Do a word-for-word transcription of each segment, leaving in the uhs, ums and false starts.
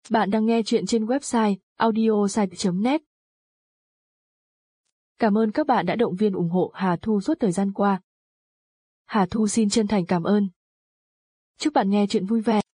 Bạn đang nghe chuyện trên website audiosite chấm net. Cảm ơn các bạn đã động viên ủng hộ Hà Thu suốt thời gian qua. Hà Thu xin chân thành cảm ơn. Chúc bạn nghe chuyện vui vẻ.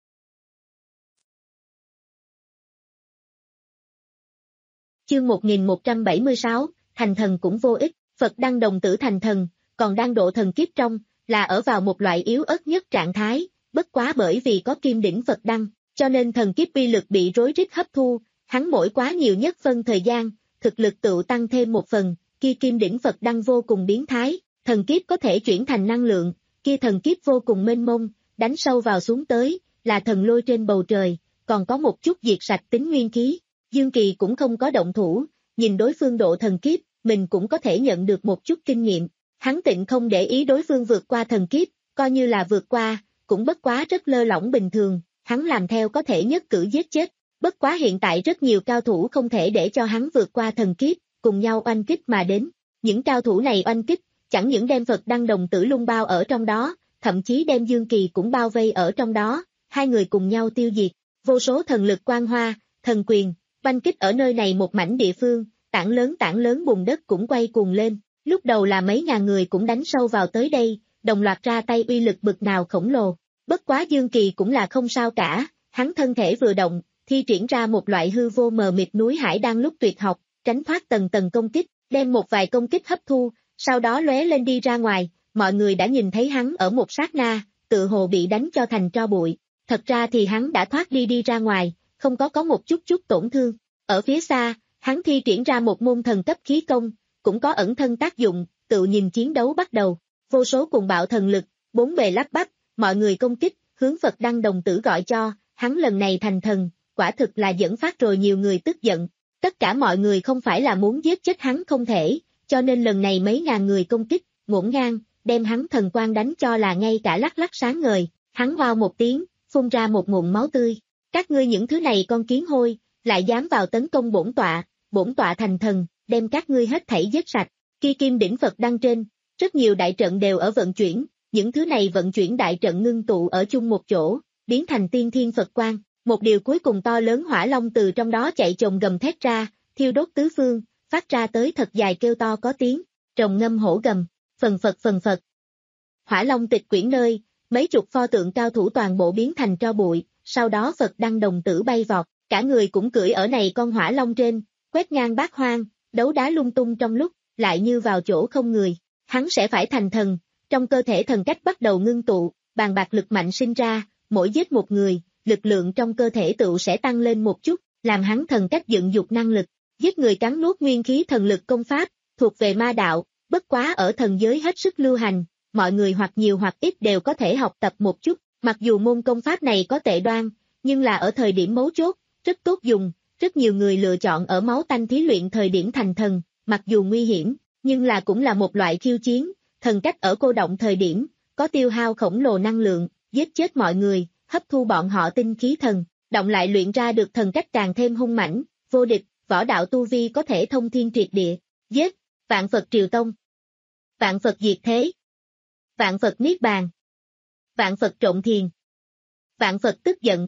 Chương một nghìn một trăm bảy mươi sáu, thành thần cũng vô ích, Phật đăng đồng tử thành thần, còn đang độ thần kiếp trong, là ở vào một loại yếu ớt nhất trạng thái, bất quá bởi vì có kim đỉnh Phật đăng, cho nên thần kiếp uy lực bị rối rít hấp thu, hắn mỗi quá nhiều nhất phân thời gian, thực lực tự tăng thêm một phần, kia kim đỉnh Phật đăng vô cùng biến thái, thần kiếp có thể chuyển thành năng lượng, kia thần kiếp vô cùng mênh mông, đánh sâu vào xuống tới, là thần lôi trên bầu trời, còn có một chút diệt sạch tính nguyên khí. Dương Kỳ cũng không có động thủ, nhìn đối phương độ thần kiếp, mình cũng có thể nhận được một chút kinh nghiệm. Hắn tịnh không để ý đối phương vượt qua thần kiếp, coi như là vượt qua, cũng bất quá rất lơ lỏng bình thường, hắn làm theo có thể nhất cử giết chết. Bất quá hiện tại rất nhiều cao thủ không thể để cho hắn vượt qua thần kiếp, cùng nhau oanh kích mà đến. Những cao thủ này oanh kích, chẳng những đem Phật đăng đồng tử lung bao ở trong đó, thậm chí đem Dương Kỳ cũng bao vây ở trong đó, hai người cùng nhau tiêu diệt. Vô số thần lực quang hoa, thần quyền, oanh kích ở nơi này một mảnh địa phương, tảng lớn tảng lớn bùn đất cũng quay cuồng lên. Lúc đầu là mấy ngàn người cũng đánh sâu vào tới đây, đồng loạt ra tay uy lực bực nào khổng lồ. Bất quá Dương Kỳ cũng là không sao cả, hắn thân thể vừa động, thi triển ra một loại hư vô mờ mịt núi hải đang lúc tuyệt học, tránh thoát tầng tầng công kích, đem một vài công kích hấp thu, sau đó lóe lên đi ra ngoài, mọi người đã nhìn thấy hắn ở một sát na, tự hồ bị đánh cho thành tro bụi. Thật ra thì hắn đã thoát đi đi ra ngoài, không có có một chút chút tổn thương. Ở phía xa, hắn thi triển ra một môn thần cấp khí công, cũng có ẩn thân tác dụng, tự nhìn chiến đấu bắt đầu, vô số cùng bạo thần lực, bốn bề lắp bắp, mọi người công kích, hướng Phật đăng đồng tử gọi cho, hắn lần này thành thần, quả thực là dẫn phát rồi nhiều người tức giận. Tất cả mọi người không phải là muốn giết chết hắn không thể, cho nên lần này mấy ngàn người công kích, ngổn ngang, đem hắn thần quang đánh cho là ngay cả lắc lắc sáng ngời, hắn wow một tiếng, phun ra một ngụm máu tươi. Các ngươi những thứ này con kiến hôi, lại dám vào tấn công bổn tọa, bổn tọa thành thần, đem các ngươi hết thảy giết sạch. Kia kim đỉnh Phật đăng trên, rất nhiều đại trận đều ở vận chuyển, những thứ này vận chuyển đại trận ngưng tụ ở chung một chỗ, biến thành tiên thiên Phật quang. Một điều cuối cùng to lớn hỏa long từ trong đó chạy chồm gầm thét ra, thiêu đốt tứ phương, phát ra tới thật dài kêu to có tiếng, trồng ngâm hổ gầm, phần phật phần phật. Hỏa long tịch quyển nơi, mấy chục pho tượng cao thủ toàn bộ biến thành tro bụi, sau đó Phật đăng đồng tử bay vọt, cả người cũng cưỡi ở này con hỏa long trên, quét ngang bát hoang, đấu đá lung tung trong lúc, lại như vào chỗ không người. Hắn sẽ phải thành thần, trong cơ thể thần cách bắt đầu ngưng tụ, bàn bạc lực mạnh sinh ra, mỗi giết một người, lực lượng trong cơ thể tự sẽ tăng lên một chút, làm hắn thần cách dựng dục năng lực, giết người cắn nuốt nguyên khí thần lực công pháp, thuộc về ma đạo, bất quá ở thần giới hết sức lưu hành, mọi người hoặc nhiều hoặc ít đều có thể học tập một chút, mặc dù môn công pháp này có tệ đoan, nhưng là ở thời điểm mấu chốt, rất tốt dùng, rất nhiều người lựa chọn ở máu tanh thí luyện thời điểm thành thần, mặc dù nguy hiểm, nhưng là cũng là một loại khiêu chiến, thần cách ở cô động thời điểm, có tiêu hao khổng lồ năng lượng, giết chết mọi người, hấp thu bọn họ tinh khí thần, động lại luyện ra được thần cách càng thêm hung mãnh, vô địch, võ đạo tu vi có thể thông thiên triệt địa, giết, vạn Phật triều tông, vạn Phật diệt thế, vạn Phật niết bàn, vạn Phật trộn thiền, vạn Phật tức giận,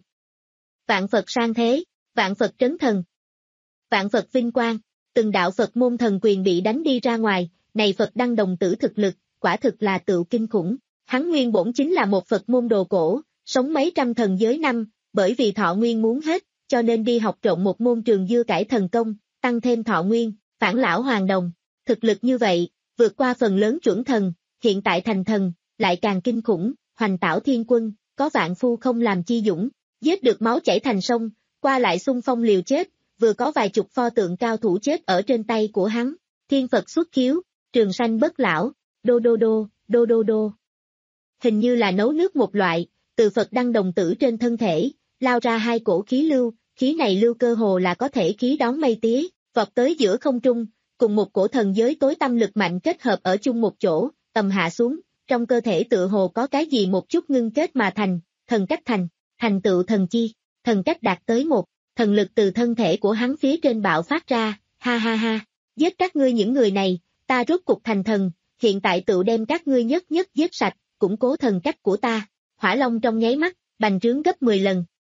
vạn Phật sang thế, vạn Phật trấn thần, vạn Phật vinh quang, từng đạo Phật môn thần quyền bị đánh đi ra ngoài, này Phật đăng đồng tử thực lực, quả thực là tự kinh khủng, hắn nguyên bổn chính là một Phật môn đồ cổ, sống mấy trăm thần giới năm, bởi vì thọ nguyên muốn hết, cho nên đi học trộn một môn trường dưa cải thần công, tăng thêm thọ nguyên, phản lão hoàng đồng, thực lực như vậy, vượt qua phần lớn chuẩn thần, hiện tại thành thần, lại càng kinh khủng, hoành tảo thiên quân, có vạn phu không làm chi dũng, giết được máu chảy thành sông, qua lại xung phong liều chết, vừa có vài chục pho tượng cao thủ chết ở trên tay của hắn, thiên Phật xuất khiếu, trường sanh bất lão, đô đô đô, đô đô đô. Hình như là nấu nước một loại, từ Phật đăng đồng tử trên thân thể, lao ra hai cổ khí lưu, khí này lưu cơ hồ là có thể khí đón mây tía, vọt tới giữa không trung, cùng một cổ thần giới tối tâm lực mạnh kết hợp ở chung một chỗ, tầm hạ xuống, trong cơ thể tựa hồ có cái gì một chút ngưng kết mà thành, thần cách thành, thành tựu thần chi, thần cách đạt tới một, thần lực từ thân thể của hắn phía trên bạo phát ra, ha ha ha, giết các ngươi những người này, ta rốt cục thành thần, hiện tại tự đem các ngươi nhất nhất giết sạch, củng cố thần cách của ta. Hỏa long trong nháy mắt, bành trướng gấp mười lần,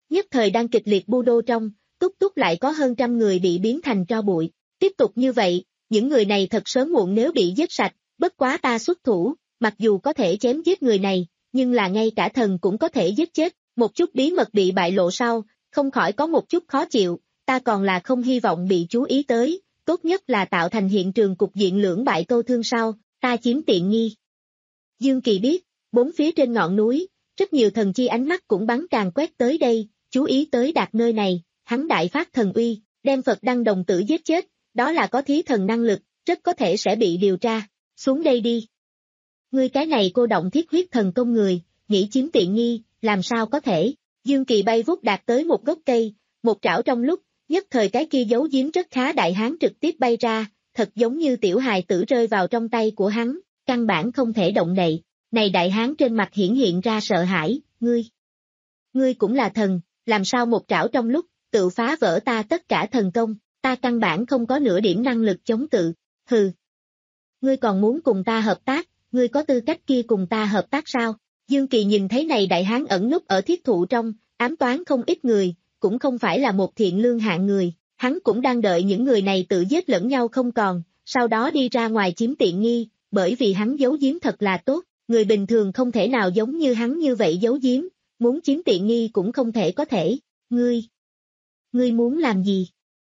nhất thời đang kịch liệt bu đô trong, túc túc lại có hơn trăm người bị biến thành tro bụi. Tiếp tục như vậy, những người này thật sớm muộn nếu bị giết sạch, bất quá ta xuất thủ, mặc dù có thể chém giết người này, nhưng là ngay cả thần cũng có thể giết chết, một chút bí mật bị bại lộ sau, không khỏi có một chút khó chịu, ta còn là không hy vọng bị chú ý tới, tốt nhất là tạo thành hiện trường cục diện lưỡng bại câu thương sau, ta chiếm tiện nghi. Dương Kỳ biết, bốn phía trên ngọn núi, rất nhiều thần chi ánh mắt cũng bắn càng quét tới đây, chú ý tới đạt nơi này, hắn đại phát thần uy, đem Phật Đăng đồng tử giết chết, đó là có thí thần năng lực, rất có thể sẽ bị điều tra, xuống đây đi. Ngươi cái này cô động thiết huyết thần công người, nghĩ chiếm tiện nghi, làm sao có thể, Dương Kỳ bay vút đạt tới một gốc cây, một trảo trong lúc, nhất thời cái kia giấu giếm rất khá đại hán trực tiếp bay ra, thật giống như tiểu hài tử rơi vào trong tay của hắn, căn bản không thể động đậy, này đại hán trên mặt hiển hiện ra sợ hãi, ngươi, ngươi cũng là thần, làm sao một trảo trong lúc, tự phá vỡ ta tất cả thần công, ta căn bản không có nửa điểm năng lực chống tự, hừ. Ngươi còn muốn cùng ta hợp tác, ngươi có tư cách kia cùng ta hợp tác sao? Dương Kỳ nhìn thấy này đại hán ẩn núp ở thiết thụ trong, ám toán không ít người, cũng không phải là một thiện lương hạng người, hắn cũng đang đợi những người này tự giết lẫn nhau không còn, sau đó đi ra ngoài chiếm tiện nghi, bởi vì hắn giấu giếm thật là tốt, người bình thường không thể nào giống như hắn như vậy giấu giếm, muốn chiếm tiện nghi cũng không thể có thể, ngươi, ngươi muốn làm gì?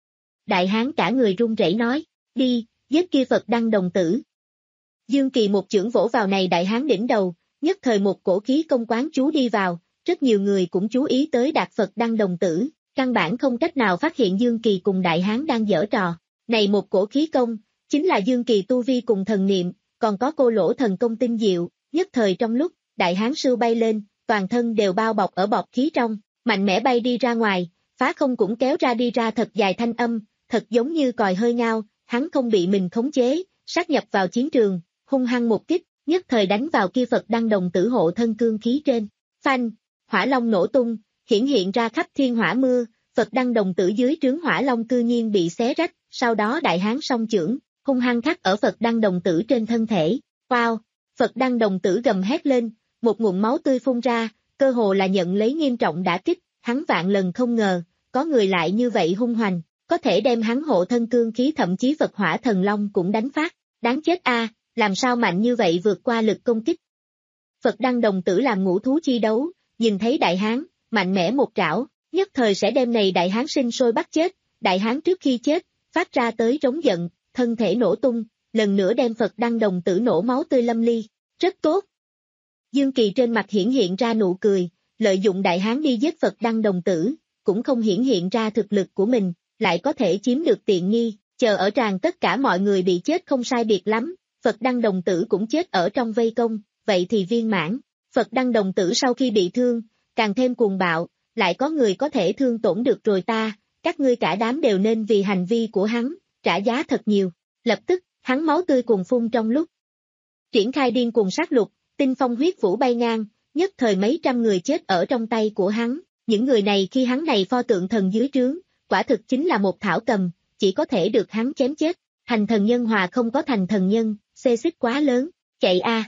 Đại hán cả người run rẩy nói, đi, giết kia Phật Đăng đồng tử. Dương Kỳ một chưởng vỗ vào này đại hán đỉnh đầu, nhất thời một cổ khí công quán chú đi vào, rất nhiều người cũng chú ý tới đạt Phật Đăng đồng tử, căn bản không cách nào phát hiện Dương Kỳ cùng đại hán đang giở trò. Này một cổ khí công, chính là Dương Kỳ tu vi cùng thần niệm, còn có cô lỗ thần công tinh diệu, nhất thời trong lúc, đại hán sưu bay lên, toàn thân đều bao bọc ở bọt khí trong, mạnh mẽ bay đi ra ngoài, phá không cũng kéo ra đi ra thật dài thanh âm, thật giống như còi hơi ngao, hắn không bị mình khống chế, sát nhập vào chiến trường, hung hăng một kích, nhất thời đánh vào kia Phật Đăng đồng tử hộ thân cương khí trên. Phanh, hỏa long nổ tung, hiển hiện ra khắp thiên hỏa mưa, Phật Đăng đồng tử dưới trướng hỏa long cư nhiên bị xé rách, sau đó đại hán song chưởng, hung hăng khắc ở Phật Đăng đồng tử trên thân thể. Wow, Phật Đăng đồng tử gầm hét lên, một ngụm máu tươi phun ra, cơ hồ là nhận lấy nghiêm trọng đả kích, hắn vạn lần không ngờ, có người lại như vậy hung hoành, có thể đem hắn hộ thân cương khí thậm chí Phật hỏa thần long cũng đánh phát, đáng chết a, làm sao mạnh như vậy vượt qua lực công kích. Phật Đăng đồng tử làm ngũ thú chi đấu, nhìn thấy đại hán, mạnh mẽ một trảo, nhất thời sẽ đem này đại hán sinh sôi bắt chết, đại hán trước khi chết, phát ra tới trống giận, thân thể nổ tung, lần nữa đem Phật Đăng đồng tử nổ máu tươi lâm ly, rất tốt. Dương Kỳ trên mặt hiển hiện ra nụ cười, lợi dụng đại hán đi giết Phật Đăng đồng tử, cũng không hiển hiện ra thực lực của mình, lại có thể chiếm được tiện nghi, chờ ở tràng tất cả mọi người bị chết không sai biệt lắm, Phật Đăng đồng tử cũng chết ở trong vây công, vậy thì viên mãn. Phật Đăng đồng tử sau khi bị thương, càng thêm cuồng bạo, lại có người có thể thương tổn được rồi ta, các ngươi cả đám đều nên vì hành vi của hắn, trả giá thật nhiều. Lập tức, hắn máu tươi cuồng phun trong lúc. Triển khai điên cuồng sát lục, tinh phong huyết vũ bay ngang, nhất thời mấy trăm người chết ở trong tay của hắn, những người này khi hắn này pho tượng thần dưới trướng, quả thực chính là một thảo cầm, chỉ có thể được hắn chém chết, thành thần nhân hòa không có thành thần nhân, xê xích quá lớn, chạy a.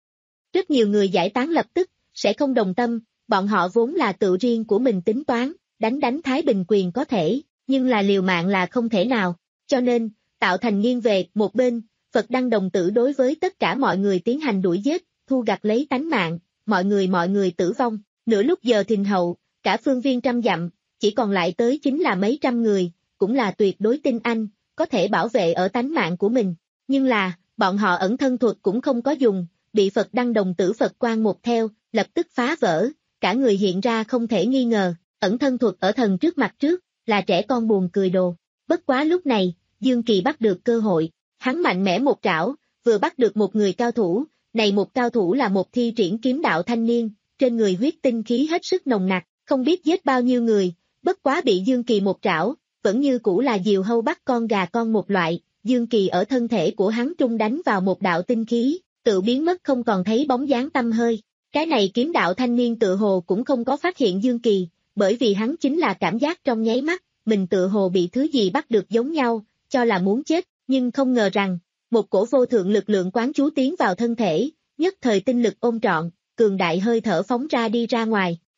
Rất nhiều người giải tán lập tức, sẽ không đồng tâm, bọn họ vốn là tự riêng của mình tính toán, đánh đánh Thái Bình quyền có thể, nhưng là liều mạng là không thể nào, cho nên, tạo thành nghiêng về một bên, Phật Đăng đồng tử đối với tất cả mọi người tiến hành đuổi giết, thu gặt lấy tánh mạng, mọi người mọi người tử vong, nửa lúc giờ thìn hậu, cả phương viên trăm dặm, chỉ còn lại tới chính là mấy trăm người, cũng là tuyệt đối tinh anh, có thể bảo vệ ở tánh mạng của mình, nhưng là, bọn họ ẩn thân thuật cũng không có dùng, bị Phật Đăng đồng tử Phật quang một theo, lập tức phá vỡ, cả người hiện ra không thể nghi ngờ, ẩn thân thuật ở thần trước mặt trước, là trẻ con buồn cười đồ. Bất quá lúc này, Dương Kỳ bắt được cơ hội, hắn mạnh mẽ một trảo, vừa bắt được một người cao thủ, này một cao thủ là một thi triển kiếm đạo thanh niên, trên người huyết tinh khí hết sức nồng nặc, không biết giết bao nhiêu người, bất quá bị Dương Kỳ một trảo, vẫn như cũ là diều hâu bắt con gà con một loại, Dương Kỳ ở thân thể của hắn trung đánh vào một đạo tinh khí, tự biến mất không còn thấy bóng dáng tăm hơi. Cái này kiếm đạo thanh niên tự hồ cũng không có phát hiện Dương Kỳ, bởi vì hắn chính là cảm giác trong nháy mắt, mình tự hồ bị thứ gì bắt được giống nhau, cho là muốn chết, nhưng không ngờ rằng, một cổ vô thượng lực lượng quán chú tiến vào thân thể, nhất thời tinh lực ôn trọn, cường đại hơi thở phóng ra đi ra ngoài,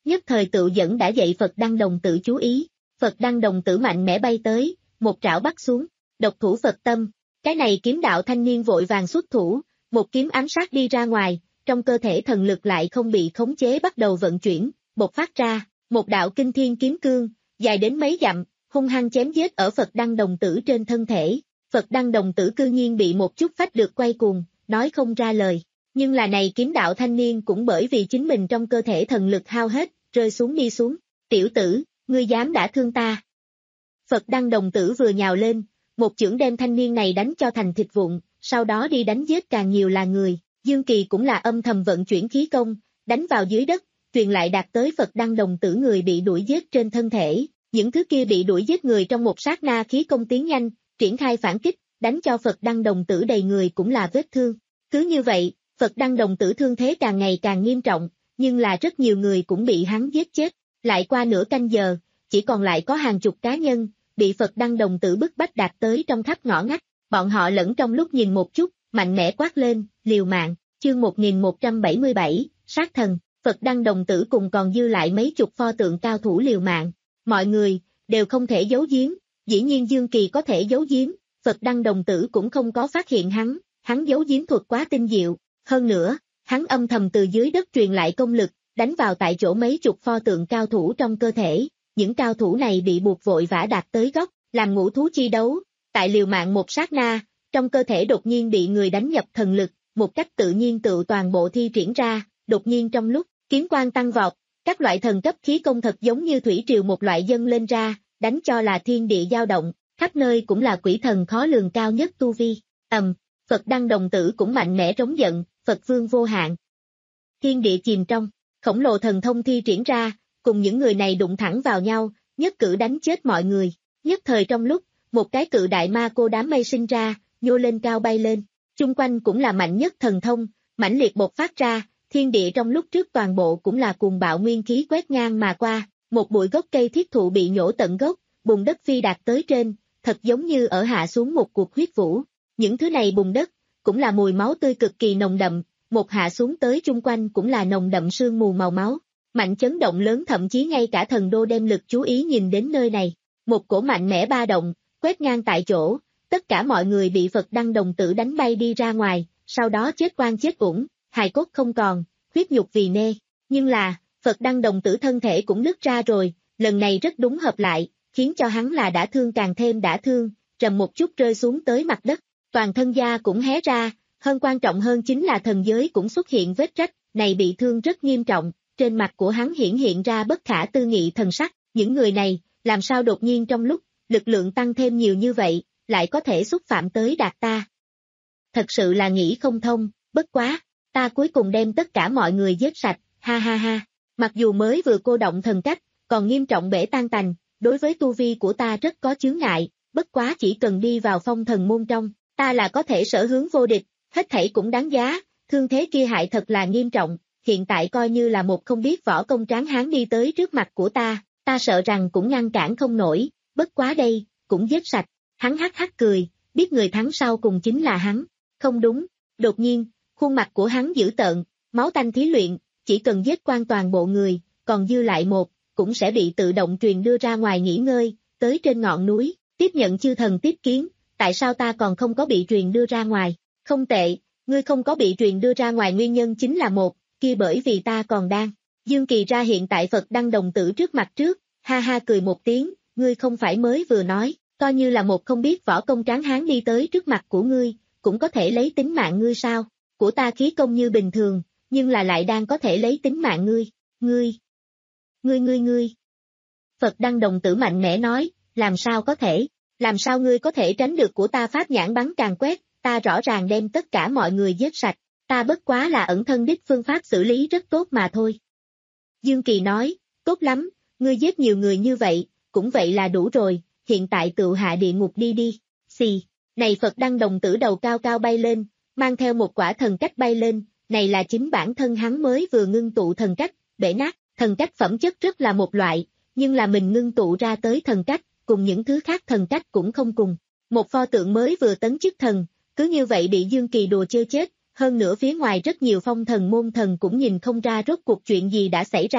nhất thời tự dẫn đã dậy Phật Đăng Đồng Tử chú ý. Phật Đăng Đồng Tử mạnh mẽ bay tới, một trảo bắt xuống, độc thủ Phật tâm. Cái này kiếm đạo thanh niên vội vàng xuất thủ, một kiếm ám sát đi ra ngoài, trong cơ thể thần lực lại không bị khống chế bắt đầu vận chuyển, bộc phát ra, một đạo kinh thiên kiếm cương, dài đến mấy dặm, hung hăng chém giết ở Phật Đăng Đồng Tử trên thân thể. Phật Đăng Đồng Tử cư nhiên bị một chút phách được quay cuồng, nói không ra lời. Nhưng là này kiếm đạo thanh niên cũng bởi vì chính mình trong cơ thể thần lực hao hết, rơi xuống đi xuống. Tiểu tử, ngươi dám đã thương ta. Phật Đăng Đồng Tử vừa nhào lên, một chưởng đem thanh niên này đánh cho thành thịt vụn, sau đó đi đánh giết càng nhiều là người. Dương Kỳ cũng là âm thầm vận chuyển khí công, đánh vào dưới đất, truyền lại đạt tới Phật Đăng Đồng Tử người bị đuổi giết trên thân thể. Những thứ kia bị đuổi giết người trong một sát na khí công tiến nhanh, triển khai phản kích, đánh cho Phật Đăng Đồng Tử đầy người cũng là vết thương. Cứ như vậy, Phật Đăng Đồng Tử thương thế càng ngày càng nghiêm trọng, nhưng là rất nhiều người cũng bị hắn giết chết. Lại qua nửa canh giờ, chỉ còn lại có hàng chục cá nhân, bị Phật Đăng Đồng Tử bức bách đạt tới trong khắp ngõ ngách. Bọn họ lẫn trong lúc nhìn một chút, mạnh mẽ quát lên, liều mạng. Chương một nghìn một trăm bảy mươi bảy, sát thần. Phật Đăng Đồng Tử cùng còn dư lại mấy chục pho tượng cao thủ liều mạng. Mọi người đều không thể giấu giếm, dĩ nhiên Dương Kỳ có thể giấu giếm, Phật Đăng Đồng Tử cũng không có phát hiện hắn, hắn giấu giếm thuật quá tinh diệu. Hơn nữa, hắn âm thầm từ dưới đất truyền lại công lực, đánh vào tại chỗ mấy chục pho tượng cao thủ trong cơ thể. Những cao thủ này bị buộc vội vã đạt tới góc, làm ngũ thú chi đấu. Tại liều mạng một sát na, trong cơ thể đột nhiên bị người đánh nhập thần lực, một cách tự nhiên tự toàn bộ thi triển ra, đột nhiên trong lúc, kiếm quang tăng vọt, các loại thần cấp khí công thật giống như thủy triều một loại dâng lên ra, đánh cho là thiên địa dao động, khắp nơi cũng là quỷ thần khó lường cao nhất tu vi. Ầm, Phật Đăng Đồng Tử cũng mạnh mẽ trống giận, Phật Vương vô hạn. Thiên địa chìm trong, khổng lồ thần thông thi triển ra, cùng những người này đụng thẳng vào nhau, nhất cử đánh chết mọi người. Nhất thời trong lúc, một cái cự đại ma cô đám mây sinh ra, nhô lên cao bay lên, chung quanh cũng là mạnh nhất thần thông, mãnh liệt bộc phát ra, thiên địa trong lúc trước toàn bộ cũng là cuồng bạo nguyên khí quét ngang mà qua, một bụi gốc cây thiết thụ bị nhổ tận gốc, bùn đất phi đạt tới trên, thật giống như ở hạ xuống một cuộc huyết vũ. Những thứ này bùn đất, cũng là mùi máu tươi cực kỳ nồng đậm, một hạ xuống tới chung quanh cũng là nồng đậm sương mù màu máu. Mạnh chấn động lớn thậm chí ngay cả thần đô đem lực chú ý nhìn đến nơi này. Một cổ mạnh mẽ ba động, quét ngang tại chỗ, tất cả mọi người bị Phật Đăng Đồng Tử đánh bay đi ra ngoài, sau đó chết oan chết uổng, hài cốt không còn, huyết nhục vì nê. Nhưng là, Phật Đăng Đồng Tử thân thể cũng nứt ra rồi, lần này rất đúng hợp lại, khiến cho hắn là đã thương càng thêm đã thương, trầm một chút rơi xuống tới mặt đất, toàn thân da cũng hé ra, hơn quan trọng hơn chính là thần giới cũng xuất hiện vết rách, này bị thương rất nghiêm trọng, trên mặt của hắn hiển hiện ra bất khả tư nghị thần sắc, những người này, làm sao đột nhiên trong lúc, lực lượng tăng thêm nhiều như vậy, lại có thể xúc phạm tới Đạt ta. Thật sự là nghĩ không thông, bất quá, ta cuối cùng đem tất cả mọi người giết sạch, ha ha ha, mặc dù mới vừa cô động thần cách, còn nghiêm trọng bể tan tành, đối với tu vi của ta rất có chướng ngại, bất quá chỉ cần đi vào phong thần môn trong, ta là có thể sở hướng vô địch, hết thảy cũng đáng giá, thương thế kia hại thật là nghiêm trọng, hiện tại coi như là một không biết võ công tráng hán đi tới trước mặt của ta, ta sợ rằng cũng ngăn cản không nổi, bất quá đây, cũng giết sạch, hắn hắc hắc cười, biết người thắng sau cùng chính là hắn, không đúng, đột nhiên, khuôn mặt của hắn dữ tợn, máu tanh thí luyện, chỉ cần giết quan toàn bộ người, còn dư lại một, cũng sẽ bị tự động truyền đưa ra ngoài nghỉ ngơi, tới trên ngọn núi, tiếp nhận chư thần tiếp kiến, tại sao ta còn không có bị truyền đưa ra ngoài, không tệ, ngươi không có bị truyền đưa ra ngoài nguyên nhân chính là một, kia bởi vì ta còn đang. Dương Kỳ ra hiện tại Phật Đăng Đồng Tử trước mặt trước, ha ha cười một tiếng, ngươi không phải mới vừa nói, coi như là một không biết võ công tráng hán đi tới trước mặt của ngươi, cũng có thể lấy tính mạng ngươi sao, của ta khí công như bình thường, nhưng là lại đang có thể lấy tính mạng ngươi, ngươi, ngươi ngươi ngươi. Phật Đăng Đồng Tử mạnh mẽ nói, làm sao có thể, làm sao ngươi có thể tránh được của ta pháp nhãn bắn càng quét, ta rõ ràng đem tất cả mọi người giết sạch, ta bất quá là ẩn thân đích phương pháp xử lý rất tốt mà thôi. Dương Kỳ nói, tốt lắm, ngươi giết nhiều người như vậy, cũng vậy là đủ rồi, hiện tại tự hạ địa ngục đi đi, xì, này Phật Đăng Đồng Tử đầu cao cao bay lên, mang theo một quả thần cách bay lên, này là chính bản thân hắn mới vừa ngưng tụ thần cách, bể nát, thần cách phẩm chất rất là một loại, nhưng là mình ngưng tụ ra tới thần cách, cùng những thứ khác thần cách cũng không cùng. Một pho tượng mới vừa tấn chức thần, cứ như vậy bị Dương Kỳ đùa chơi chết, hơn nữa phía ngoài rất nhiều phong thần môn thần cũng nhìn không ra rốt cuộc chuyện gì đã xảy ra,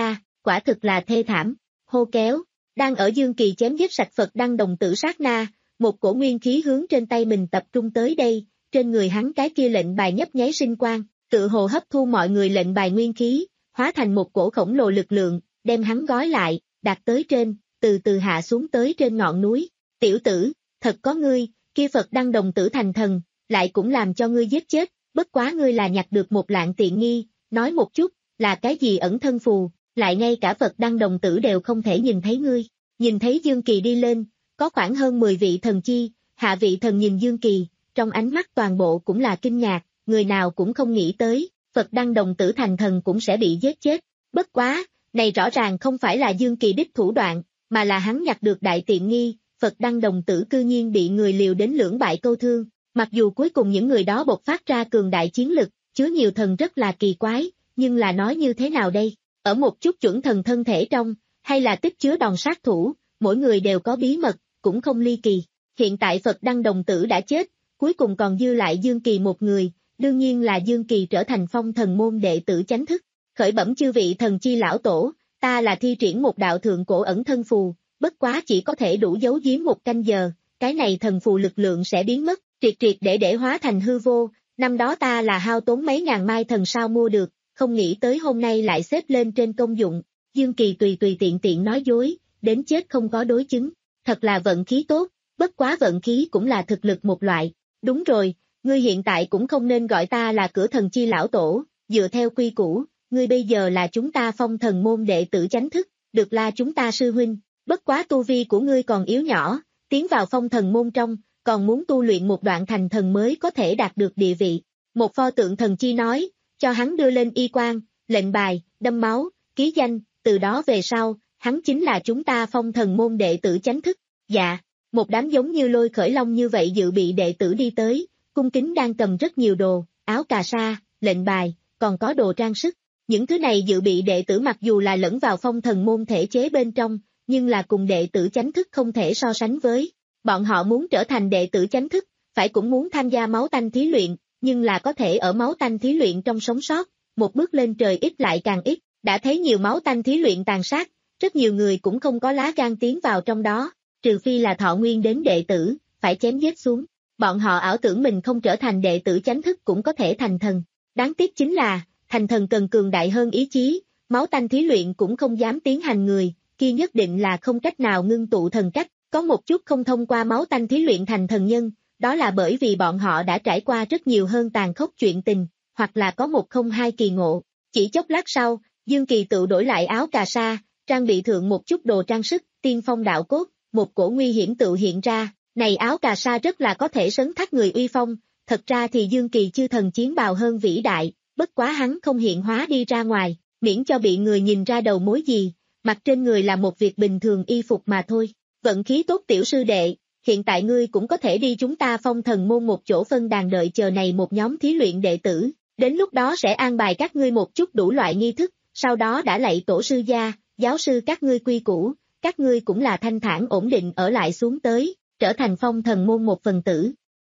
quả thực là thê thảm. Hô kéo, đang ở Dương Kỳ chém giết sạch Phật Đăng đồng tử sát na, một cổ nguyên khí hướng trên tay mình tập trung tới đây, trên người hắn cái kia lệnh bài nhấp nháy sinh quang, tự hồ hấp thu mọi người lệnh bài nguyên khí, hóa thành một cổ khổng lồ lực lượng, đem hắn gói lại, đặt tới trên, từ từ hạ xuống tới trên ngọn núi. Tiểu tử, thật có ngươi, kia Phật Đăng đồng tử thành thần, lại cũng làm cho ngươi giết chết, bất quá ngươi là nhặt được một lạng tiện nghi, nói một chút, là cái gì ẩn thân phù, lại ngay cả Phật Đăng đồng tử đều không thể nhìn thấy ngươi. Nhìn thấy Dương Kỳ đi lên, có khoảng hơn mười vị thần chi, hạ vị thần nhìn Dương Kỳ, trong ánh mắt toàn bộ cũng là kinh ngạc, người nào cũng không nghĩ tới, Phật Đăng đồng tử thành thần cũng sẽ bị giết chết. Bất quá, này rõ ràng không phải là Dương Kỳ đích thủ đoạn, mà là hắn nhặt được đại tiện nghi, Phật Đăng đồng tử cư nhiên bị người liều đến lưỡng bại câu thương. Mặc dù cuối cùng những người đó bộc phát ra cường đại chiến lực, chứa nhiều thần rất là kỳ quái, nhưng là nói như thế nào đây? Ở một chút chuẩn thần thân thể trong, hay là tích chứa đòn sát thủ, mỗi người đều có bí mật, cũng không ly kỳ. Hiện tại Phật Đăng đồng tử đã chết, cuối cùng còn dư lại Dương Kỳ một người, đương nhiên là Dương Kỳ trở thành phong thần môn đệ tử chánh thức. Khởi bẩm chư vị thần chi lão tổ, ta là thi triển một đạo thượng cổ ẩn thân phù, bất quá chỉ có thể đủ giấu giếm một canh giờ, cái này thần phù lực lượng sẽ biến mất, triệt triệt để để hóa thành hư vô, năm đó ta là hao tốn mấy ngàn mai thần sao mua được, không nghĩ tới hôm nay lại xếp lên trên công dụng. Dương Kỳ tùy tùy tiện tiện nói dối, đến chết không có đối chứng, thật là vận khí tốt, bất quá vận khí cũng là thực lực một loại. Đúng rồi, ngươi hiện tại cũng không nên gọi ta là cửa thần chi lão tổ, dựa theo quy củ, ngươi bây giờ là chúng ta phong thần môn đệ tử chánh thức, được là chúng ta sư huynh, bất quá tu vi của ngươi còn yếu nhỏ, tiến vào phong thần môn trong, còn muốn tu luyện một đoạn thành thần mới có thể đạt được địa vị. Một pho tượng thần chi nói, cho hắn đưa lên y quan, lệnh bài, đâm máu, ký danh, từ đó về sau, hắn chính là chúng ta phong thần môn đệ tử chánh thức. Dạ, một đám giống như lôi khởi long như vậy dự bị đệ tử đi tới, cung kính đang cầm rất nhiều đồ, áo cà sa, lệnh bài, còn có đồ trang sức. Những thứ này dự bị đệ tử mặc dù là lẫn vào phong thần môn thể chế bên trong, nhưng là cùng đệ tử chánh thức không thể so sánh với. Bọn họ muốn trở thành đệ tử chánh thức, phải cũng muốn tham gia máu tanh thí luyện, nhưng là có thể ở máu tanh thí luyện trong sống sót, một bước lên trời ít lại càng ít, đã thấy nhiều máu tanh thí luyện tàn sát, rất nhiều người cũng không có lá gan tiến vào trong đó, trừ phi là thọ nguyên đến đệ tử, phải chém giết xuống. Bọn họ ảo tưởng mình không trở thành đệ tử chánh thức cũng có thể thành thần. Đáng tiếc chính là, thành thần cần cường đại hơn ý chí, máu tanh thí luyện cũng không dám tiến hành người, kia nhất định là không cách nào ngưng tụ thần cách. Có một chút không thông qua máu tanh thí luyện thành thần nhân, đó là bởi vì bọn họ đã trải qua rất nhiều hơn tàn khốc chuyện tình, hoặc là có một không hai kỳ ngộ. Chỉ chốc lát sau, Dương Kỳ tự đổi lại áo cà sa, trang bị thượng một chút đồ trang sức, tiên phong đạo cốt, một cổ nguy hiểm tự hiện ra, này áo cà sa rất là có thể sấn thác người uy phong, thật ra thì Dương Kỳ chư thần chiến bào hơn vĩ đại, bất quá hắn không hiện hóa đi ra ngoài, miễn cho bị người nhìn ra đầu mối gì, mặc trên người là một việc bình thường y phục mà thôi. Vận khí tốt tiểu sư đệ, hiện tại ngươi cũng có thể đi chúng ta phong thần môn một chỗ phân đàn đợi chờ này một nhóm thí luyện đệ tử, đến lúc đó sẽ an bài các ngươi một chút đủ loại nghi thức, sau đó đã lạy tổ sư gia, giáo sư các ngươi quy củ, các ngươi cũng là thanh thản ổn định ở lại xuống tới, trở thành phong thần môn một phần tử.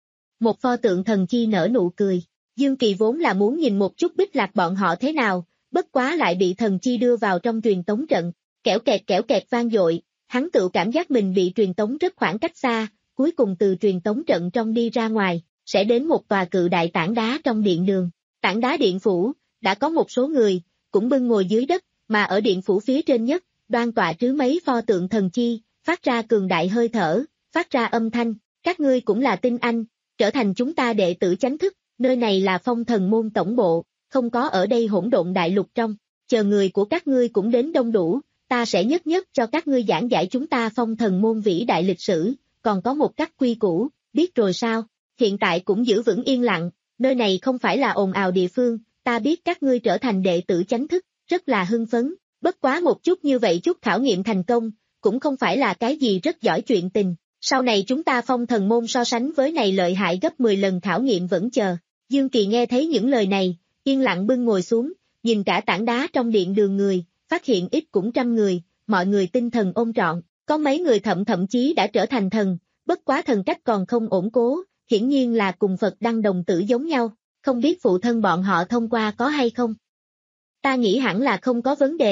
Một pho tượng thần chi nở nụ cười, Dương Kỳ vốn là muốn nhìn một chút Bích Lạc bọn họ thế nào, bất quá lại bị thần chi đưa vào trong truyền tống trận, kẽo kẹt kẽo kẹt vang dội. Hắn tự cảm giác mình bị truyền tống rất khoảng cách xa, cuối cùng từ truyền tống trận trong đi ra ngoài, sẽ đến một tòa cự đại tảng đá trong điện đường. Tảng đá điện phủ, đã có một số người, cũng bưng ngồi dưới đất, mà ở điện phủ phía trên nhất, đoan tọa trứ mấy pho tượng thần chi, phát ra cường đại hơi thở, phát ra âm thanh, các ngươi cũng là tinh anh, trở thành chúng ta đệ tử chánh thức, nơi này là phong thần môn tổng bộ, không có ở đây hỗn độn đại lục trong, chờ người của các ngươi cũng đến đông đủ. Ta sẽ nhất nhất cho các ngươi giảng giải chúng ta phong thần môn vĩ đại lịch sử, còn có một cách quy củ, biết rồi sao, hiện tại cũng giữ vững yên lặng, nơi này không phải là ồn ào địa phương, ta biết các ngươi trở thành đệ tử chánh thức, rất là hưng phấn, bất quá một chút như vậy chút khảo nghiệm thành công, cũng không phải là cái gì rất giỏi chuyện tình, sau này chúng ta phong thần môn so sánh với này lợi hại gấp mười lần khảo nghiệm vẫn chờ. Dương Kỳ nghe thấy những lời này, yên lặng bưng ngồi xuống, nhìn cả tảng đá trong điện đường người, phát hiện ít cũng trăm người, mọi người tinh thần ôn trọn, có mấy người thậm thậm chí đã trở thành thần, bất quá thần cách còn không ổn cố, hiển nhiên là cùng Phật Đăng đồng tử giống nhau, không biết phụ thân bọn họ thông qua có hay không. Ta nghĩ hẳn là không có vấn đề,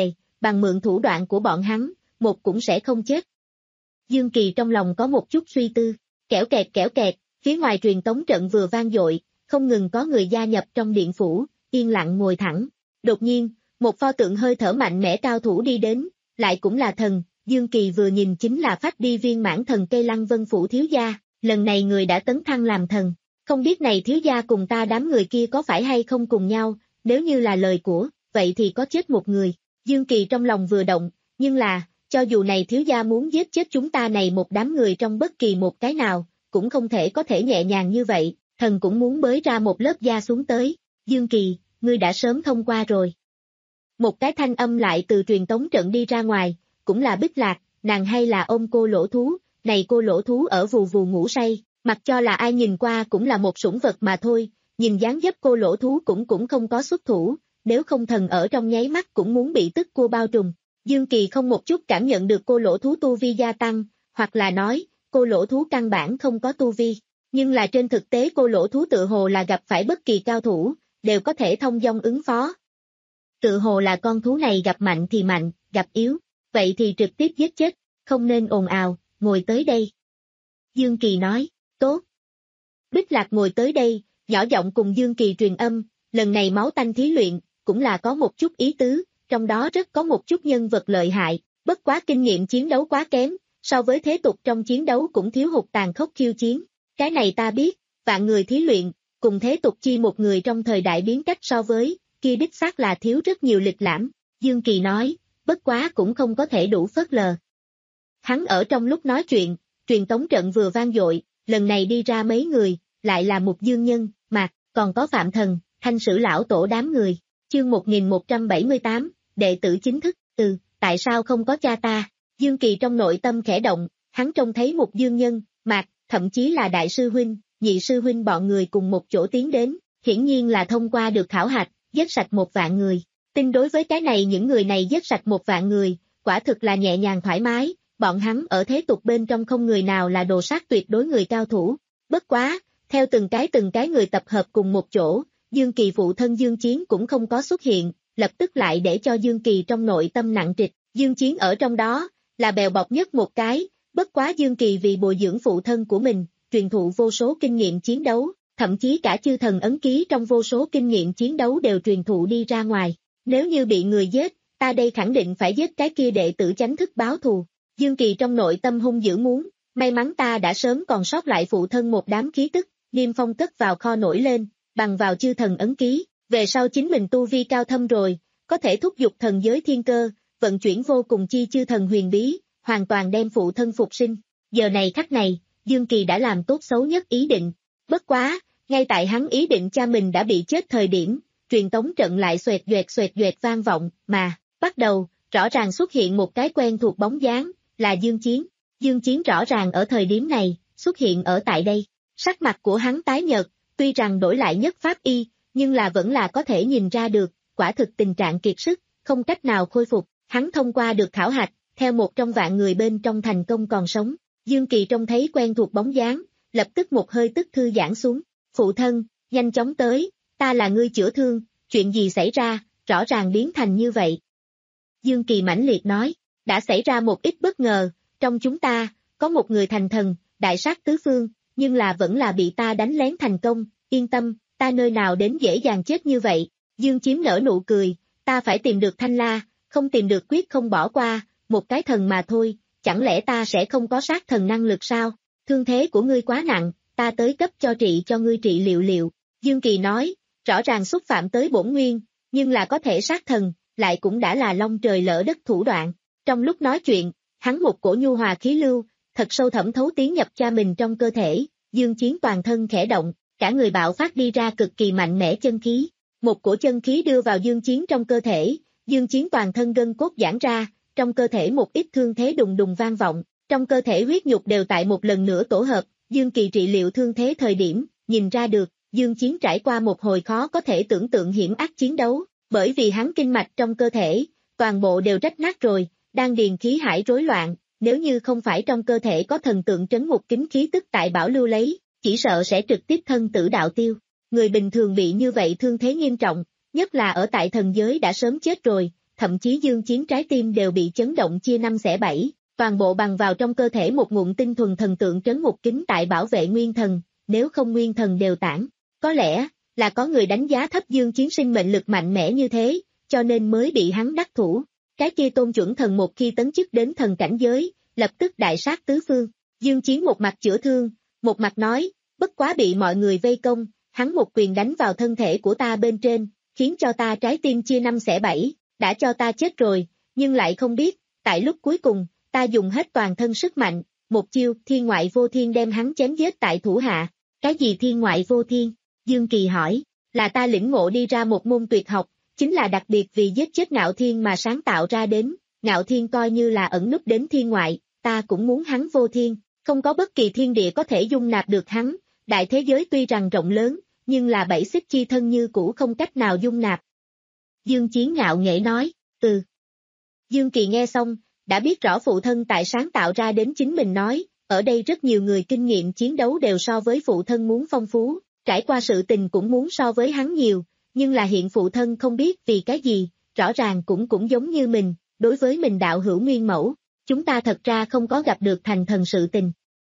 bằng mượn thủ đoạn của bọn hắn, một cũng sẽ không chết. Dương Kỳ trong lòng có một chút suy tư, kẻo kẹt kẻo kẹt, phía ngoài truyền tống trận vừa vang dội, không ngừng có người gia nhập trong điện phủ, yên lặng ngồi thẳng. Đột nhiên, một pho tượng hơi thở mạnh mẽ cao thủ đi đến, lại cũng là thần, Dương Kỳ vừa nhìn chính là phách đi viên mãn thần cây Lăng Vân Phủ thiếu gia, lần này người đã tấn thăng làm thần, không biết này thiếu gia cùng ta đám người kia có phải hay không cùng nhau, nếu như là lời của, vậy thì có chết một người. Dương Kỳ trong lòng vừa động, nhưng là, cho dù này thiếu gia muốn giết chết chúng ta này một đám người trong bất kỳ một cái nào, cũng không thể có thể nhẹ nhàng như vậy, thần cũng muốn bới ra một lớp da xuống tới. Dương Kỳ, ngươi đã sớm thông qua rồi. Một cái thanh âm lại từ truyền tống trận đi ra ngoài, cũng là Bích Lạc, nàng hay là ôm cô lỗ thú, này cô lỗ thú ở vù vù ngủ say, mặc cho là ai nhìn qua cũng là một sủng vật mà thôi, nhìn dáng dấp cô lỗ thú cũng cũng không có xuất thủ, nếu không thần ở trong nháy mắt cũng muốn bị tức cua bao trùm. Dương Kỳ không một chút cảm nhận được cô lỗ thú tu vi gia tăng, hoặc là nói, cô lỗ thú căn bản không có tu vi, nhưng là trên thực tế cô lỗ thú tự hồ là gặp phải bất kỳ cao thủ, đều có thể thông dong ứng phó. Tự hồ là con thú này gặp mạnh thì mạnh, gặp yếu, vậy thì trực tiếp giết chết, không nên ồn ào, ngồi tới đây. Dương Kỳ nói, tốt. Bích Lạc ngồi tới đây, nhỏ giọng cùng Dương Kỳ truyền âm, lần này máu tanh thí luyện, cũng là có một chút ý tứ, trong đó rất có một chút nhân vật lợi hại, bất quá kinh nghiệm chiến đấu quá kém, so với thế tục trong chiến đấu cũng thiếu hụt tàn khốc khiêu chiến. Cái này ta biết, vạn người thí luyện, cùng thế tục chi một người trong thời đại biến cách so với, kia đích xác là thiếu rất nhiều lịch lãm. Dương Kỳ nói, bất quá cũng không có thể đủ phớt lờ. Hắn ở trong lúc nói chuyện, truyền tống trận vừa vang dội, lần này đi ra mấy người, lại là một dương nhân, Mạc, còn có Phạm Thần, Thanh Sử lão tổ đám người. Chương một nghìn một trăm bảy mươi tám, đệ tử chính thức, ừ, tại sao không có cha ta? Dương Kỳ trong nội tâm khẽ động, hắn trông thấy một dương nhân, Mạc, thậm chí là đại sư huynh, nhị sư huynh bọn người cùng một chỗ tiến đến, hiển nhiên là thông qua được khảo hạch, giết sạch một vạn người. Tin đối với cái này những người này giết sạch một vạn người, quả thực là nhẹ nhàng thoải mái, bọn hắn ở thế tục bên trong không người nào là đồ sát tuyệt đối người cao thủ. Bất quá, theo từng cái từng cái người tập hợp cùng một chỗ, Dương Kỳ phụ thân Dương Chiến cũng không có xuất hiện, lập tức lại để cho Dương Kỳ trong nội tâm nặng trịch, Dương Chiến ở trong đó, là bèo bọc nhất một cái, bất quá Dương Kỳ vì bồi dưỡng phụ thân của mình, truyền thụ vô số kinh nghiệm chiến đấu, thậm chí cả chư thần ấn ký trong vô số kinh nghiệm chiến đấu đều truyền thụ đi ra ngoài. Nếu như bị người giết, ta đây khẳng định phải giết cái kia đệ tử chánh thức báo thù. Dương Kỳ trong nội tâm hung dữ muốn, may mắn ta đã sớm còn sót lại phụ thân một đám khí tức, niêm phong cất vào kho nổi lên, bằng vào chư thần ấn ký, về sau chính mình tu vi cao thâm rồi, có thể thúc giục thần giới thiên cơ, vận chuyển vô cùng chi chư thần huyền bí, hoàn toàn đem phụ thân phục sinh. Giờ này khắc này, Dương Kỳ đã làm tốt xấu nhất ý định. Bất quá, ngay tại hắn ý định cha mình đã bị chết thời điểm, truyền tống trận lại xoẹt doẹt xoẹt doẹt vang vọng, mà, bắt đầu, rõ ràng xuất hiện một cái quen thuộc bóng dáng, là Dương Chiến. Dương Chiến rõ ràng ở thời điểm này, xuất hiện ở tại đây. Sắc mặt của hắn tái nhợt, tuy rằng đổi lại nhất pháp y, nhưng là vẫn là có thể nhìn ra được, quả thực tình trạng kiệt sức, không cách nào khôi phục. Hắn thông qua được khảo hạch, theo một trong vạn người bên trong thành công còn sống. Dương Kỳ trông thấy quen thuộc bóng dáng, lập tức một hơi tức thư giãn xuống. Phụ thân, nhanh chóng tới, ta là ngươi chữa thương, chuyện gì xảy ra, rõ ràng biến thành như vậy. Dương Kỳ mãnh liệt nói, đã xảy ra một ít bất ngờ, trong chúng ta, có một người thành thần, đại sát tứ phương, nhưng là vẫn là bị ta đánh lén thành công, yên tâm, ta nơi nào đến dễ dàng chết như vậy. Dương Chiếm nở nụ cười, ta phải tìm được Thanh La, không tìm được quyết không bỏ qua, một cái thần mà thôi, chẳng lẽ ta sẽ không có sát thần năng lực sao? Thương thế của ngươi quá nặng, ta tới cấp cho trị cho ngươi trị liệu liệu. Dương Kỳ nói, rõ ràng xúc phạm tới bổn nguyên, nhưng là có thể sát thần, lại cũng đã là long trời lỡ đất thủ đoạn. Trong lúc nói chuyện, hắn một cổ nhu hòa khí lưu, thật sâu thẩm thấu tiến nhập cha mình trong cơ thể, Dương Chiến toàn thân khẽ động, cả người bạo phát đi ra cực kỳ mạnh mẽ chân khí. Một cổ chân khí đưa vào Dương Chiến trong cơ thể, Dương Chiến toàn thân gân cốt giãn ra, trong cơ thể một ít thương thế đùng đùng vang vọng, trong cơ thể huyết nhục đều tại một lần nữa tổ hợp. Dương Kỳ trị liệu thương thế thời điểm, nhìn ra được, Dương Chiến trải qua một hồi khó có thể tưởng tượng hiểm ác chiến đấu, bởi vì hắn kinh mạch trong cơ thể, toàn bộ đều rách nát rồi, đan điền khí hải rối loạn, nếu như không phải trong cơ thể có thần tượng trấn ngục kính khí tức tại bảo lưu lấy, chỉ sợ sẽ trực tiếp thân tử đạo tiêu. Người bình thường bị như vậy thương thế nghiêm trọng, nhất là ở tại thần giới đã sớm chết rồi, thậm chí Dương Chiến trái tim đều bị chấn động chia năm xẻ bảy, toàn bộ bằng vào trong cơ thể một ngụm tinh thuần thần tượng trấn ngục kính tại bảo vệ nguyên thần, nếu không nguyên thần đều tản. Có lẽ là có người đánh giá thấp Dương Chiến sinh mệnh lực mạnh mẽ như thế, cho nên mới bị hắn đắc thủ. Cái kia tôn chuẩn thần một khi tấn chức đến thần cảnh giới, lập tức đại sát tứ phương. Dương Chiến một mặt chữa thương, một mặt nói, bất quá bị mọi người vây công, hắn một quyền đánh vào thân thể của ta bên trên, khiến cho ta trái tim chia năm xẻ bảy, đã cho ta chết rồi, nhưng lại không biết, tại lúc cuối cùng, ta dùng hết toàn thân sức mạnh, một chiêu thiên ngoại vô thiên đem hắn chém giết tại thủ hạ. Cái gì thiên ngoại vô thiên? Dương Kỳ hỏi, là ta lĩnh ngộ đi ra một môn tuyệt học, chính là đặc biệt vì giết chết Ngạo Thiên mà sáng tạo ra đến, Ngạo Thiên coi như là ẩn núp đến thiên ngoại, ta cũng muốn hắn vô thiên, không có bất kỳ thiên địa có thể dung nạp được hắn, đại thế giới tuy rằng rộng lớn, nhưng là bảy xích chi thân như cũ không cách nào dung nạp. Dương Chiến ngạo nghễ nói, ừ. Dương Kỳ nghe xong, đã biết rõ phụ thân tại sáng tạo ra đến chính mình nói, ở đây rất nhiều người kinh nghiệm chiến đấu đều so với phụ thân muốn phong phú, trải qua sự tình cũng muốn so với hắn nhiều, nhưng là hiện phụ thân không biết vì cái gì, rõ ràng cũng cũng giống như mình, đối với mình đạo hữu nguyên mẫu, chúng ta thật ra không có gặp được thành thần sự tình.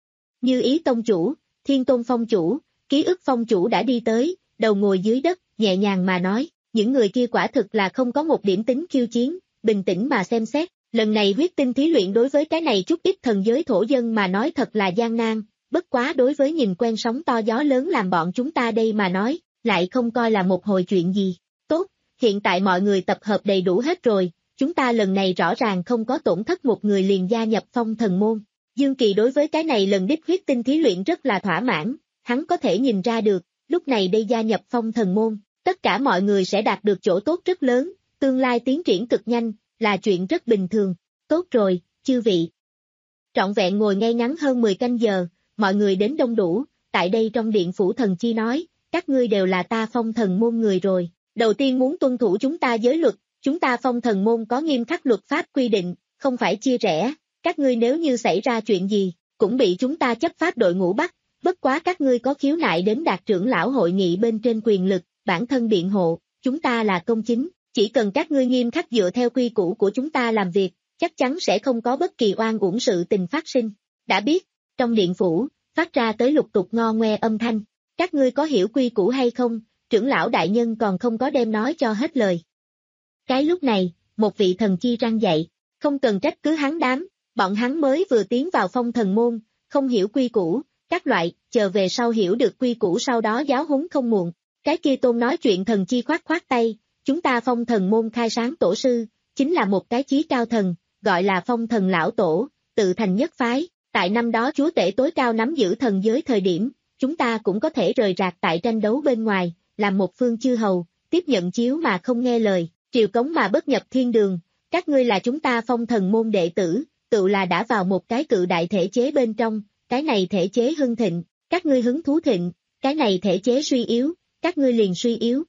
Như Ý Tông Chủ, Thiên Tôn Phong Chủ, Ký Ức Phong Chủ đã đi tới, đầu ngồi dưới đất, nhẹ nhàng mà nói, những người kia quả thực là không có một điểm tính khiêu chiến, bình tĩnh mà xem xét, lần này huyết tinh thí luyện đối với cái này chút ít thần giới thổ dân mà nói thật là gian nan, bất quá đối với nhìn quen sóng to gió lớn làm bọn chúng ta đây mà nói, lại không coi là một hồi chuyện gì. Tốt, hiện tại mọi người tập hợp đầy đủ hết rồi, chúng ta lần này rõ ràng không có tổn thất một người liền gia nhập phong thần môn. Dương Kỳ đối với cái này lần đích huyết tinh thí luyện rất là thỏa mãn, hắn có thể nhìn ra được, lúc này đây gia nhập phong thần môn, tất cả mọi người sẽ đạt được chỗ tốt rất lớn, tương lai tiến triển cực nhanh, là chuyện rất bình thường. Tốt rồi, chư vị. Trọn vẹn ngồi ngay ngắn hơn mười canh giờ, mọi người đến đông đủ, tại đây trong điện phủ thần chi nói, các ngươi đều là ta phong thần môn người rồi, đầu tiên muốn tuân thủ chúng ta giới luật, chúng ta phong thần môn có nghiêm khắc luật pháp quy định, không phải chia rẽ, các ngươi nếu như xảy ra chuyện gì, cũng bị chúng ta chấp pháp đội ngũ bắt, bất quá các ngươi có khiếu nại đến đạt trưởng lão hội nghị bên trên quyền lực, bản thân biện hộ, chúng ta là công chính, chỉ cần các ngươi nghiêm khắc dựa theo quy củ của chúng ta làm việc, chắc chắn sẽ không có bất kỳ oan uổng sự tình phát sinh. Đã biết, trong điện phủ, phát ra tới lục tục ngo ngoe âm thanh, các ngươi có hiểu quy củ hay không, trưởng lão đại nhân còn không có đem nói cho hết lời. Cái lúc này, một vị thần chi răng dậy, không cần trách cứ hắn đám, bọn hắn mới vừa tiến vào phong thần môn, không hiểu quy củ, các loại, chờ về sau hiểu được quy củ sau đó giáo huấn không muộn. Cái kia tôn nói chuyện thần chi khoát khoát tay, chúng ta phong thần môn khai sáng tổ sư, chính là một cái chí cao thần, gọi là phong thần lão tổ, tự thành nhất phái, tại năm đó chúa tể tối cao nắm giữ thần giới thời điểm, chúng ta cũng có thể rời rạc tại tranh đấu bên ngoài, làm một phương chư hầu, tiếp nhận chiếu mà không nghe lời, triều cống mà bất nhập thiên đường, các ngươi là chúng ta phong thần môn đệ tử, tự là đã vào một cái cự đại thể chế bên trong, cái này thể chế hưng thịnh, các ngươi hứng thú thịnh, cái này thể chế suy yếu, các ngươi liền suy yếu.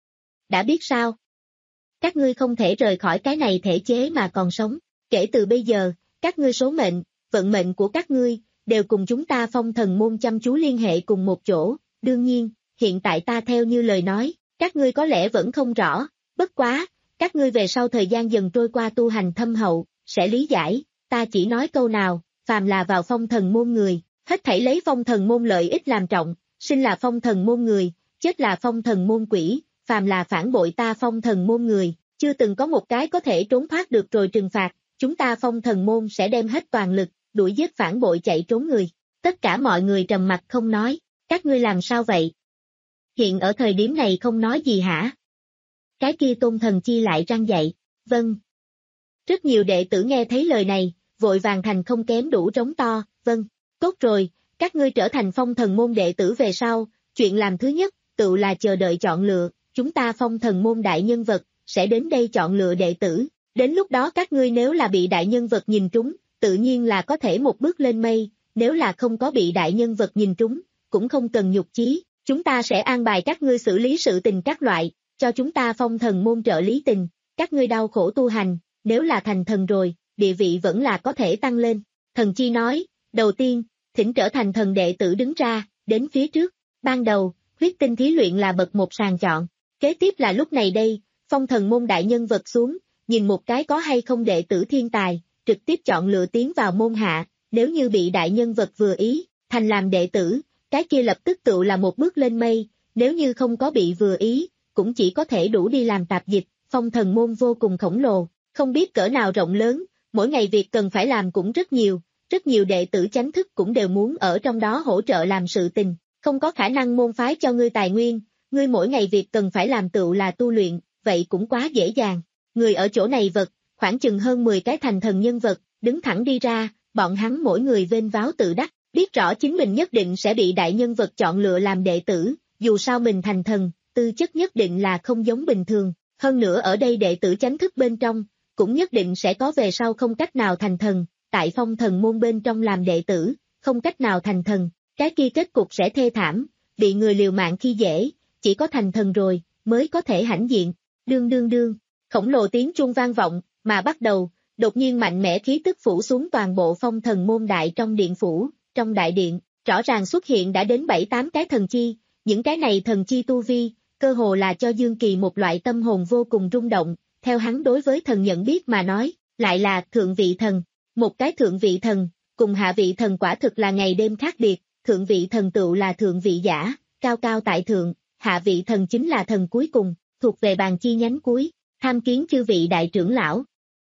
Đã biết sao? Các ngươi không thể rời khỏi cái này thể chế mà còn sống, kể từ bây giờ, các ngươi số mệnh, vận mệnh của các ngươi, đều cùng chúng ta phong thần môn chăm chú liên hệ cùng một chỗ, đương nhiên, hiện tại ta theo như lời nói, các ngươi có lẽ vẫn không rõ, bất quá, các ngươi về sau thời gian dần trôi qua tu hành thâm hậu, sẽ lý giải, ta chỉ nói câu nào, phàm là vào phong thần môn người, hết thảy lấy phong thần môn lợi ích làm trọng, sinh là phong thần môn người, chết là phong thần môn quỷ, phàm là phản bội ta phong thần môn người, chưa từng có một cái có thể trốn thoát được rồi trừng phạt, chúng ta phong thần môn sẽ đem hết toàn lực, đuổi giết phản bội chạy trốn người. Tất cả mọi người trầm mặc không nói, các ngươi làm sao vậy? Hiện ở thời điểm này không nói gì hả? Cái kia tôn thần chi lại răng dậy, vâng. Rất nhiều đệ tử nghe thấy lời này, vội vàng thành không kém đủ trống to, vâng, tốt rồi, các ngươi trở thành phong thần môn đệ tử về sau, chuyện làm thứ nhất, tự là chờ đợi chọn lựa, chúng ta phong thần môn đại nhân vật, sẽ đến đây chọn lựa đệ tử, đến lúc đó các ngươi nếu là bị đại nhân vật nhìn trúng, tự nhiên là có thể một bước lên mây, nếu là không có bị đại nhân vật nhìn trúng, cũng không cần nhục chí, chúng ta sẽ an bài các ngươi xử lý sự tình các loại, cho chúng ta phong thần môn trợ lý tình, các ngươi đau khổ tu hành, nếu là thành thần rồi, địa vị vẫn là có thể tăng lên. Thần chi nói, đầu tiên, thỉnh trở thành thần đệ tử đứng ra, đến phía trước, ban đầu, huyết tinh thí luyện là bậc một sàng chọn, kế tiếp là lúc này đây, phong thần môn đại nhân vật xuống, nhìn một cái có hay không đệ tử thiên tài, trực tiếp chọn lựa tiến vào môn hạ, nếu như bị đại nhân vật vừa ý, thành làm đệ tử, cái kia lập tức tự là một bước lên mây, nếu như không có bị vừa ý, cũng chỉ có thể đủ đi làm tạp dịch, phong thần môn vô cùng khổng lồ, không biết cỡ nào rộng lớn, mỗi ngày việc cần phải làm cũng rất nhiều, rất nhiều đệ tử chánh thức cũng đều muốn ở trong đó hỗ trợ làm sự tình, không có khả năng môn phái cho ngươi tài nguyên, ngươi mỗi ngày việc cần phải làm tựu là tu luyện, vậy cũng quá dễ dàng. Người ở chỗ này vật, khoảng chừng hơn mười cái thành thần nhân vật, đứng thẳng đi ra, bọn hắn mỗi người vênh váo tự đắc, biết rõ chính mình nhất định sẽ bị đại nhân vật chọn lựa làm đệ tử, dù sao mình thành thần, tư chất nhất định là không giống bình thường, hơn nữa ở đây đệ tử chánh thức bên trong, cũng nhất định sẽ có về sau không cách nào thành thần, tại phong thần môn bên trong làm đệ tử, không cách nào thành thần, cái kia kết cục sẽ thê thảm, bị người liều mạng khi dễ, chỉ có thành thần rồi, mới có thể hãnh diện, đương đương đương, khổng lồ tiếng chuông vang vọng, mà bắt đầu, đột nhiên mạnh mẽ khí tức phủ xuống toàn bộ phong thần môn đại trong điện phủ, trong đại điện, rõ ràng xuất hiện đã đến bảy tám cái thần chi, những cái này thần chi tu vi, cơ hồ là cho Dương Kỳ một loại tâm hồn vô cùng rung động, theo hắn đối với thần nhận biết mà nói, lại là thượng vị thần, một cái thượng vị thần, cùng hạ vị thần quả thực là ngày đêm khác biệt, thượng vị thần tựu là thượng vị giả, cao cao tại thượng, hạ vị thần chính là thần cuối cùng, thuộc về bàn chi nhánh cuối, tham kiến chư vị đại trưởng lão.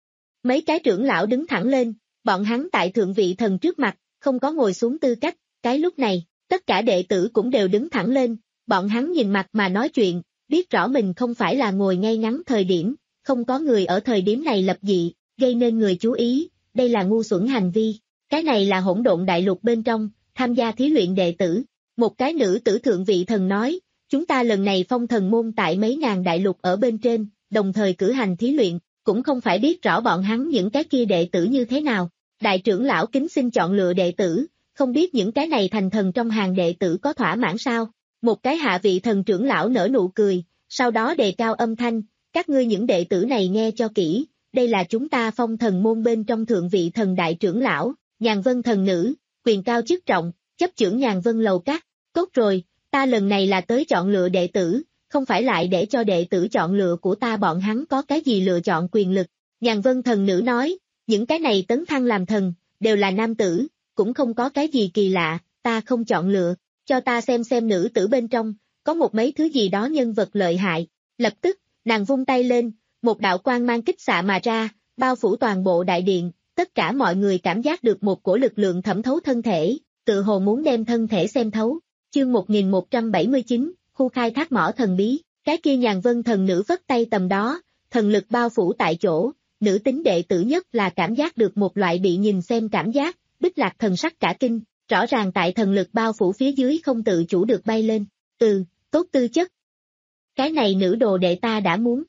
Mấy cái trưởng lão đứng thẳng lên, bọn hắn tại thượng vị thần trước mặt, không có ngồi xuống tư cách, cái lúc này, tất cả đệ tử cũng đều đứng thẳng lên, bọn hắn nhìn mặt mà nói chuyện, biết rõ mình không phải là ngồi ngay ngắn thời điểm, không có người ở thời điểm này lập dị, gây nên người chú ý, đây là ngu xuẩn hành vi, cái này là hỗn độn đại lục bên trong, tham gia thí luyện đệ tử, một cái nữ tử thượng vị thần nói, chúng ta lần này phong thần môn tại mấy ngàn đại lục ở bên trên, đồng thời cử hành thí luyện, cũng không phải biết rõ bọn hắn những cái kia đệ tử như thế nào, đại trưởng lão kính xin chọn lựa đệ tử, không biết những cái này thành thần trong hàng đệ tử có thỏa mãn sao, một cái hạ vị thần trưởng lão nở nụ cười, sau đó đề cao âm thanh, các ngươi những đệ tử này nghe cho kỹ, đây là chúng ta phong thần môn bên trong thượng vị thần đại trưởng lão, Nhàn Vân thần nữ, quyền cao chức trọng, chấp chưởng Nhàn Vân lầu các, tốt rồi, ta lần này là tới chọn lựa đệ tử, không phải lại để cho đệ tử chọn lựa của ta bọn hắn có cái gì lựa chọn quyền lực, Nhàn Vân thần nữ nói, những cái này tấn thăng làm thần, đều là nam tử, cũng không có cái gì kỳ lạ, ta không chọn lựa, cho ta xem xem nữ tử bên trong, có một mấy thứ gì đó nhân vật lợi hại, lập tức, nàng vung tay lên, một đạo quang mang kích xạ mà ra, bao phủ toàn bộ đại điện, tất cả mọi người cảm giác được một cổ lực lượng thẩm thấu thân thể, tự hồ muốn đem thân thể xem thấu, chương một nghìn một trăm bảy mươi chín, khu khai thác mỏ thần bí, cái kia Nhàn Vân thần nữ vất tay tầm đó, thần lực bao phủ tại chỗ, nữ tính đệ tử nhất là cảm giác được một loại bị nhìn xem cảm giác, Bích Lạc thần sắc cả kinh, rõ ràng tại thần lực bao phủ phía dưới không tự chủ được bay lên, ừ, tốt tư chất. Cái này nữ đồ đệ ta đã muốn.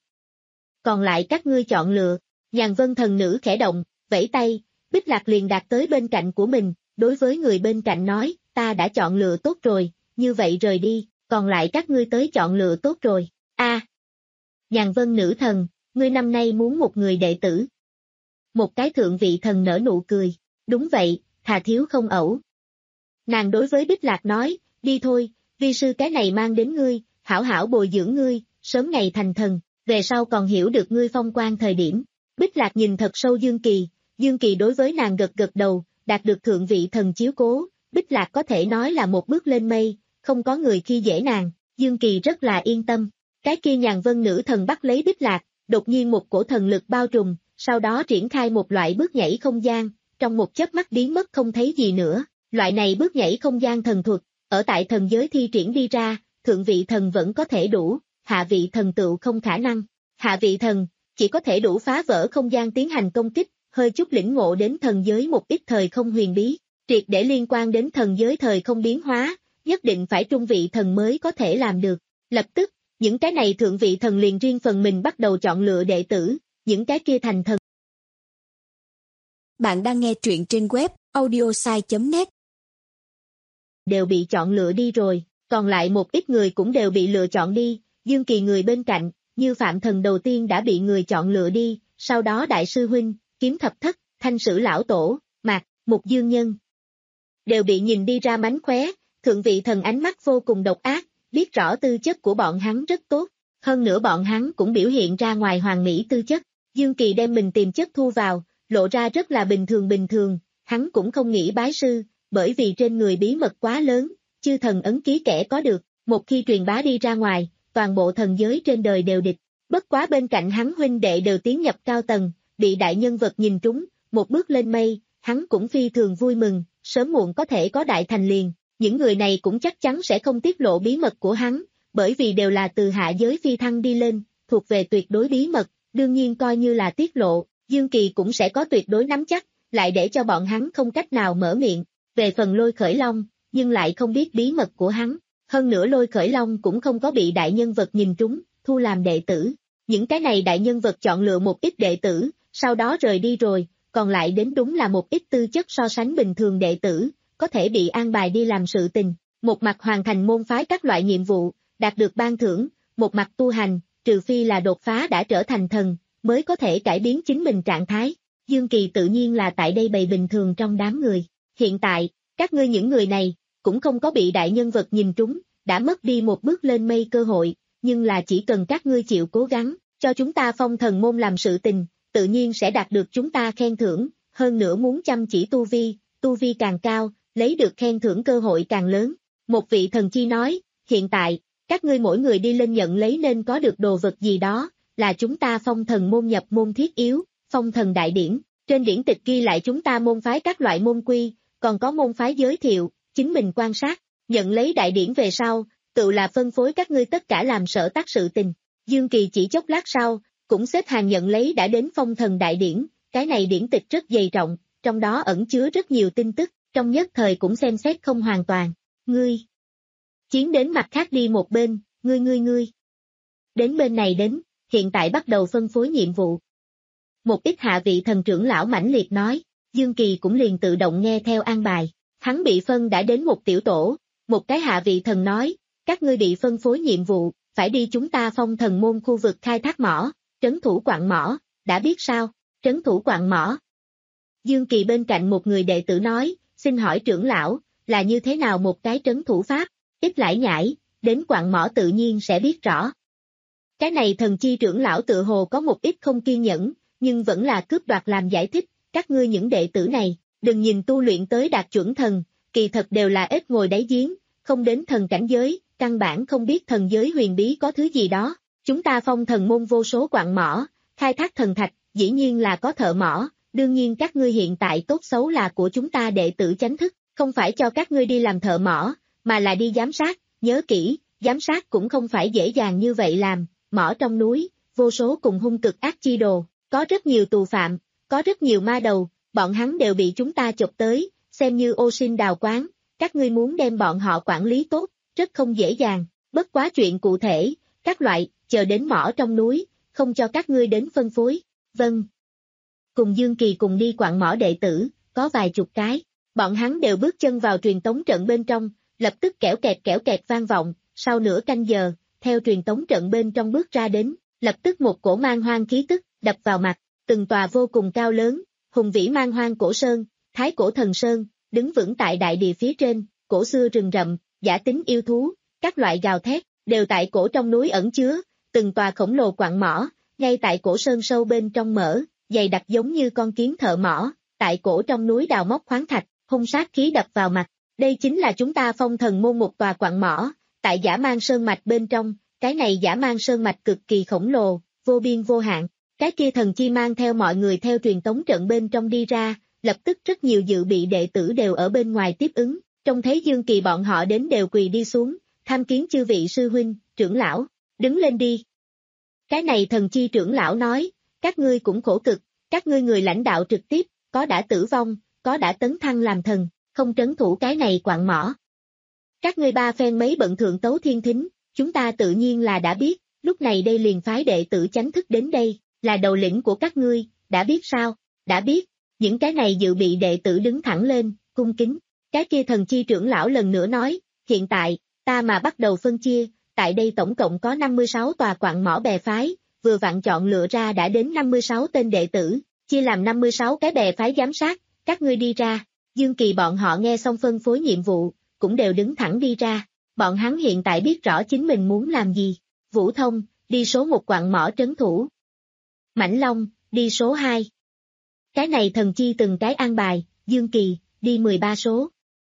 Còn lại các ngươi chọn lựa, Nhàn Vân thần nữ khẽ động, vẫy tay, Bích Lạc liền đạt tới bên cạnh của mình, đối với người bên cạnh nói, ta đã chọn lựa tốt rồi, như vậy rời đi, còn lại các ngươi tới chọn lựa tốt rồi, a à, Nhàn Vân nữ thần, ngươi năm nay muốn một người đệ tử. Một cái thượng vị thần nở nụ cười, đúng vậy, thà thiếu không ẩu. Nàng đối với Bích Lạc nói, đi thôi, vi sư cái này mang đến ngươi, hảo hảo bồi dưỡng ngươi, sớm ngày thành thần, về sau còn hiểu được ngươi phong quan thời điểm. Bích Lạc nhìn thật sâu Dương Kỳ, Dương Kỳ đối với nàng gật gật đầu, đạt được thượng vị thần chiếu cố, Bích Lạc có thể nói là một bước lên mây, không có người khi dễ nàng, Dương Kỳ rất là yên tâm. Cái kia Nhàn Vân nữ thần bắt lấy Bích Lạc, đột nhiên một cổ thần lực bao trùm, sau đó triển khai một loại bước nhảy không gian, trong một chớp mắt biến mất không thấy gì nữa. Loại này bước nhảy không gian thần thuật, ở tại thần giới thi triển đi ra, thượng vị thần vẫn có thể đủ, hạ vị thần tựu không khả năng. Hạ vị thần, chỉ có thể đủ phá vỡ không gian tiến hành công kích, hơi chút lĩnh ngộ đến thần giới một ít thời không huyền bí, triệt để liên quan đến thần giới thời không biến hóa, nhất định phải trung vị thần mới có thể làm được. Lập tức, những cái này thượng vị thần liền riêng phần mình bắt đầu chọn lựa đệ tử, những cái kia thành thần. Bạn đang nghe truyện trên web audiosai chấm net. Đều bị chọn lựa đi rồi, còn lại một ít người cũng đều bị lựa chọn đi, Dương Kỳ người bên cạnh, như Phạm Thần đầu tiên đã bị người chọn lựa đi, sau đó Đại sư Huynh, Kiếm Thập Thất, Thanh Sử Lão Tổ, Mạc, Mục Dương Nhân. Đều bị nhìn đi ra mánh khóe, thượng vị thần ánh mắt vô cùng độc ác, biết rõ tư chất của bọn hắn rất tốt, hơn nữa bọn hắn cũng biểu hiện ra ngoài hoàn mỹ tư chất, Dương Kỳ đem mình tìm chất thu vào, lộ ra rất là bình thường bình thường, hắn cũng không nghĩ bái sư, bởi vì trên người bí mật quá lớn, chư thần ấn ký kẻ có được, một khi truyền bá đi ra ngoài, toàn bộ thần giới trên đời đều địch. Bất quá bên cạnh hắn huynh đệ đều tiến nhập cao tầng, bị đại nhân vật nhìn trúng, một bước lên mây, hắn cũng phi thường vui mừng, sớm muộn có thể có đại thành liền. Những người này cũng chắc chắn sẽ không tiết lộ bí mật của hắn, bởi vì đều là từ hạ giới phi thăng đi lên, thuộc về tuyệt đối bí mật, đương nhiên coi như là tiết lộ, Dương Kỳ cũng sẽ có tuyệt đối nắm chắc, lại để cho bọn hắn không cách nào mở miệng. Về phần Lôi Khởi Long, nhưng lại không biết bí mật của hắn, hơn nữa Lôi Khởi Long cũng không có bị đại nhân vật nhìn trúng, thu làm đệ tử. Những cái này đại nhân vật chọn lựa một ít đệ tử, sau đó rời đi rồi, còn lại đến đúng là một ít tư chất so sánh bình thường đệ tử, có thể bị an bài đi làm sự tình, một mặt hoàn thành môn phái các loại nhiệm vụ, đạt được ban thưởng, một mặt tu hành, trừ phi là đột phá đã trở thành thần, mới có thể cải biến chính mình trạng thái. Dương Kỳ tự nhiên là tại đây bày bình thường trong đám người. Hiện tại, các ngươi những người này, cũng không có bị đại nhân vật nhìn trúng, đã mất đi một bước lên mây cơ hội, nhưng là chỉ cần các ngươi chịu cố gắng, cho chúng ta Phong Thần môn làm sự tình, tự nhiên sẽ đạt được chúng ta khen thưởng, hơn nữa muốn chăm chỉ tu vi, tu vi càng cao, lấy được khen thưởng cơ hội càng lớn. Một vị thần chi nói, hiện tại, các ngươi mỗi người đi lên nhận lấy nên có được đồ vật gì đó, là chúng ta Phong Thần môn nhập môn thiết yếu, Phong Thần đại điển, trên điển tịch ghi lại chúng ta môn phái các loại môn quy, còn có môn phái giới thiệu, chính mình quan sát, nhận lấy đại điển về sau, tự là phân phối các ngươi tất cả làm sở tác sự tình. Dương Kỳ chỉ chốc lát sau, cũng xếp hàng nhận lấy đã đến Phong Thần đại điển, cái này điển tịch rất dày rộng, trong đó ẩn chứa rất nhiều tin tức, trong nhất thời cũng xem xét không hoàn toàn. Ngươi chiến đến mặt khác đi một bên, ngươi ngươi ngươi. Đến bên này đến, hiện tại bắt đầu phân phối nhiệm vụ. Một ít hạ vị thần trưởng lão mãnh liệt nói, Dương Kỳ cũng liền tự động nghe theo an bài. Hắn bị phân đã đến một tiểu tổ, một cái hạ vị thần nói, các ngươi bị phân phối nhiệm vụ, phải đi chúng ta Phong Thần môn khu vực khai thác mỏ, trấn thủ quặng mỏ, đã biết sao, trấn thủ quặng mỏ. Dương Kỳ bên cạnh một người đệ tử nói, xin hỏi trưởng lão, là như thế nào một cái trấn thủ pháp, ít lải nhải, đến quặng mỏ tự nhiên sẽ biết rõ. Cái này thần chi trưởng lão tự hồ có một ít không kiên nhẫn, nhưng vẫn là cướp đoạt làm giải thích, các ngươi những đệ tử này, đừng nhìn tu luyện tới đạt chuẩn thần, kỳ thật đều là ít ngồi đáy giếng, không đến thần cảnh giới, căn bản không biết thần giới huyền bí có thứ gì đó. Chúng ta Phong Thần môn vô số quặng mỏ, khai thác thần thạch, dĩ nhiên là có thợ mỏ, đương nhiên các ngươi hiện tại tốt xấu là của chúng ta đệ tử chánh thức, không phải cho các ngươi đi làm thợ mỏ, mà là đi giám sát, nhớ kỹ, giám sát cũng không phải dễ dàng như vậy làm, mỏ trong núi, vô số cùng hung cực ác chi đồ, có rất nhiều tù phạm, có rất nhiều ma đầu, bọn hắn đều bị chúng ta chụp tới, xem như ô sinh đào quán, các ngươi muốn đem bọn họ quản lý tốt, rất không dễ dàng, bất quá chuyện cụ thể, các loại, chờ đến mỏ trong núi, không cho các ngươi đến phân phối, vâng. Cùng Dương Kỳ cùng đi quặng mỏ đệ tử, có vài chục cái, bọn hắn đều bước chân vào truyền tống trận bên trong, lập tức kẽo kẹt kẽo kẹt vang vọng, sau nửa canh giờ, theo truyền tống trận bên trong bước ra đến, lập tức một cổ man hoang khí tức, đập vào mặt, từng tòa vô cùng cao lớn, hùng vĩ man hoang cổ sơn, thái cổ thần sơn, đứng vững tại đại địa phía trên, cổ xưa rừng rậm, giả tính yêu thú, các loại gào thét, đều tại cổ trong núi ẩn chứa, từng tòa khổng lồ quặng mỏ, ngay tại cổ sơn sâu bên trong mở, dày đặc giống như con kiến thợ mỏ, tại cổ trong núi đào móc khoáng thạch, hung sát khí đập vào mặt. Đây chính là chúng ta Phong Thần môn một tòa quặng mỏ, tại Dã Man Sơn mạch bên trong, cái này Dã Man Sơn mạch cực kỳ khổng lồ, vô biên vô hạn. Cái kia thần chi mang theo mọi người theo truyền tống trận bên trong đi ra, lập tức rất nhiều dự bị đệ tử đều ở bên ngoài tiếp ứng, trông thấy Dương Kỳ bọn họ đến đều quỳ đi xuống, tham kiến chư vị sư huynh, trưởng lão, đứng lên đi. Cái này thần chi trưởng lão nói, các ngươi cũng khổ cực, các ngươi người lãnh đạo trực tiếp, có đã tử vong, có đã tấn thăng làm thần, không trấn thủ cái này quặng mỏ. Các ngươi ba phen mấy bận thượng tấu thiên thính, chúng ta tự nhiên là đã biết, lúc này đây liền phái đệ tử chánh thức đến đây, là đầu lĩnh của các ngươi, đã biết sao, đã biết, những cái này dự bị đệ tử đứng thẳng lên, cung kính, cái kia thần chi trưởng lão lần nữa nói, hiện tại, ta mà bắt đầu phân chia, tại đây tổng cộng có năm mươi sáu tòa quặng mỏ bè phái, vừa vặn chọn lựa ra đã đến năm mươi sáu tên đệ tử, chia làm năm mươi sáu cái bè phái giám sát, các ngươi đi ra. Dương Kỳ bọn họ nghe xong phân phối nhiệm vụ, cũng đều đứng thẳng đi ra, bọn hắn hiện tại biết rõ chính mình muốn làm gì. Vũ Thông, đi số một quặng mỏ trấn thủ. Mãnh Long, đi số hai. Cái này thần chi từng cái an bài, Dương Kỳ, đi mười ba số.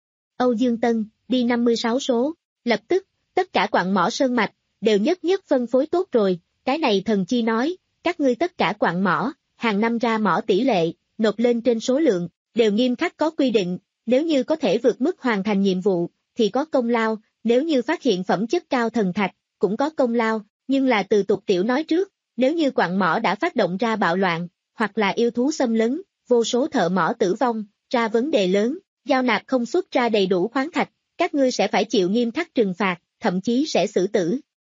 Âu Dương Tân, đi năm mươi sáu số. Lập tức, tất cả quặng mỏ sơn mạch, đều nhất nhất phân phối tốt rồi, cái này thần chi nói, các ngươi tất cả quặng mỏ, hàng năm ra mỏ tỷ lệ, nộp lên trên số lượng, đều nghiêm khắc có quy định, nếu như có thể vượt mức hoàn thành nhiệm vụ, thì có công lao, nếu như phát hiện phẩm chất cao thần thạch, cũng có công lao, nhưng là từ tục tiểu nói trước, nếu như quặng mỏ đã phát động ra bạo loạn, hoặc là yêu thú xâm lấn, vô số thợ mỏ tử vong, ra vấn đề lớn, giao nạp không xuất ra đầy đủ khoáng thạch, các ngươi sẽ phải chịu nghiêm khắc trừng phạt, thậm chí sẽ xử tử.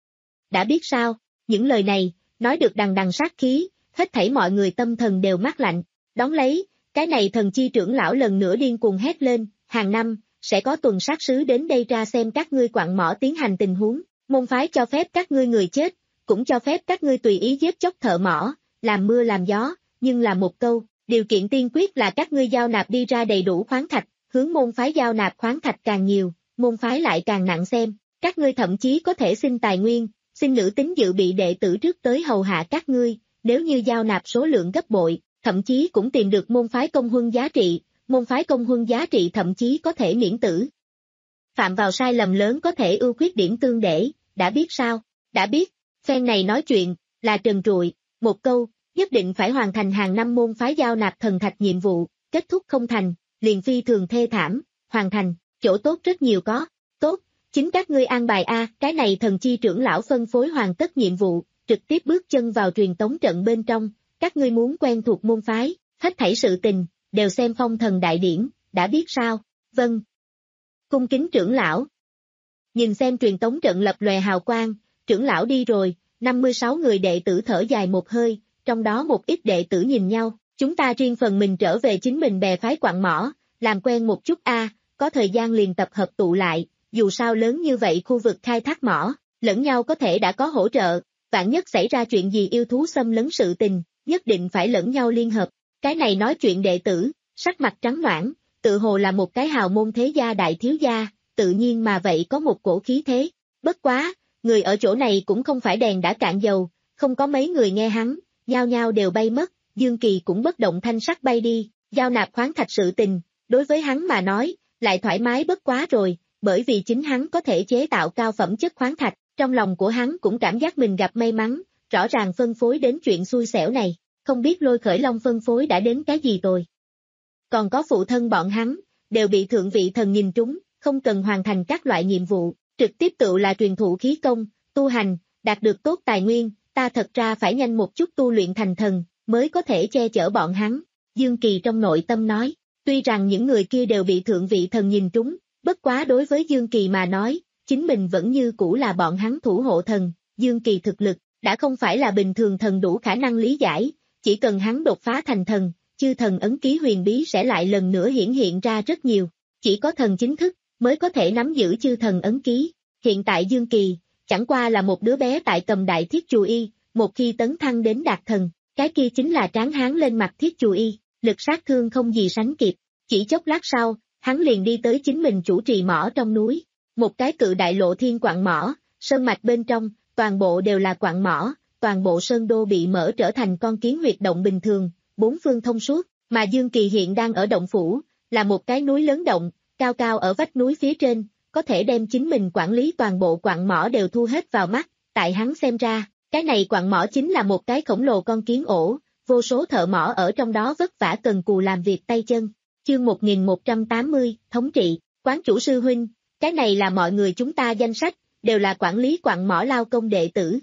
Đã biết sao, những lời này, nói được đằng đằng sát khí, hết thảy mọi người tâm thần đều mát lạnh, đón lấy, cái này thần chi trưởng lão lần nữa điên cuồng hét lên, hàng năm, sẽ có tuần sát sứ đến đây ra xem các ngươi quặng mỏ tiến hành tình huống, môn phái cho phép các ngươi người chết, cũng cho phép các ngươi tùy ý giết chóc thợ mỏ, làm mưa làm gió, nhưng là một câu, điều kiện tiên quyết là các ngươi giao nạp đi ra đầy đủ khoáng thạch, hướng môn phái giao nạp khoáng thạch càng nhiều, môn phái lại càng nặng xem, các ngươi thậm chí có thể xin tài nguyên, xin nữ tính dự bị đệ tử trước tới hầu hạ các ngươi, nếu như giao nạp số lượng gấp bội, thậm chí cũng tìm được môn phái công huân giá trị, môn phái công huân giá trị thậm chí có thể miễn tử. Phạm vào sai lầm lớn có thể ưu khuyết điểm tương để, đã biết sao, đã biết, phen này nói chuyện, là trần trụi, một câu, nhất định phải hoàn thành hàng năm môn phái giao nạp thần thạch nhiệm vụ, kết thúc không thành, liền phi thường thê thảm, hoàn thành, chỗ tốt rất nhiều có, tốt, chính các ngươi an bài a, cái này thần chi trưởng lão phân phối hoàn tất nhiệm vụ, trực tiếp bước chân vào truyền tống trận bên trong, các ngươi muốn quen thuộc môn phái, hết thảy sự tình, đều xem phong thần đại điển, đã biết sao, vâng. Cung kính trưởng lão. Nhìn xem truyền tống trận lập lòe hào quang, trưởng lão đi rồi, năm mươi sáu người đệ tử thở dài một hơi, trong đó một ít đệ tử nhìn nhau, chúng ta riêng phần mình trở về chính mình bè phái quặng mỏ, làm quen một chút a, có thời gian liền tập hợp tụ lại, dù sao lớn như vậy khu vực khai thác mỏ, lẫn nhau có thể đã có hỗ trợ, vạn nhất xảy ra chuyện gì yêu thú xâm lấn sự tình, nhất định phải lẫn nhau liên hợp. Cái này nói chuyện đệ tử, sắc mặt trắng noãn, tự hồ là một cái hào môn thế gia đại thiếu gia, tự nhiên mà vậy có một cổ khí thế. Bất quá, người ở chỗ này cũng không phải đèn đã cạn dầu, không có mấy người nghe hắn, nhao nhao đều bay mất, Dương Kỳ cũng bất động thanh sắc bay đi, giao nạp khoáng thạch sự tình, đối với hắn mà nói, lại thoải mái bất quá rồi, bởi vì chính hắn có thể chế tạo cao phẩm chất khoáng thạch, trong lòng của hắn cũng cảm giác mình gặp may mắn, rõ ràng phân phối đến chuyện xui xẻo này, không biết Lôi Khởi Long phân phối đã đến cái gì rồi. Còn có phụ thân bọn hắn, đều bị thượng vị thần nhìn trúng, không cần hoàn thành các loại nhiệm vụ, trực tiếp tự là truyền thụ khí công, tu hành, đạt được tốt tài nguyên, ta thật ra phải nhanh một chút tu luyện thành thần, mới có thể che chở bọn hắn. Dương Kỳ trong nội tâm nói, tuy rằng những người kia đều bị thượng vị thần nhìn trúng, bất quá đối với Dương Kỳ mà nói, chính mình vẫn như cũ là bọn hắn thủ hộ thần, Dương Kỳ thực lực, đã không phải là bình thường thần đủ khả năng lý giải, chỉ cần hắn đột phá thành thần, chư thần ấn ký huyền bí sẽ lại lần nữa hiển hiện ra rất nhiều, chỉ có thần chính thức, mới có thể nắm giữ chư thần ấn ký. Hiện tại Dương Kỳ, chẳng qua là một đứa bé tại cầm đại thiết chù y, một khi tấn thăng đến đạt thần, cái kia chính là tráng hán lên mặt thiết chù y, lực sát thương không gì sánh kịp, chỉ chốc lát sau, hắn liền đi tới chính mình chủ trì mỏ trong núi, một cái cự đại lộ thiên quặng mỏ, sơn mạch bên trong, toàn bộ đều là quặng mỏ, toàn bộ sơn đô bị mở trở thành con kiến huyệt động bình thường, bốn phương thông suốt, mà Dương Kỳ hiện đang ở động phủ, là một cái núi lớn động, cao cao ở vách núi phía trên, có thể đem chính mình quản lý toàn bộ quặng mỏ đều thu hết vào mắt, tại hắn xem ra, cái này quặng mỏ chính là một cái khổng lồ con kiến ổ, vô số thợ mỏ ở trong đó vất vả cần cù làm việc tay chân. Chương một nghìn một trăm tám mươi, thống trị, quán chủ sư huynh, cái này là mọi người chúng ta danh sách, đều là quản lý quặng mỏ lao công đệ tử.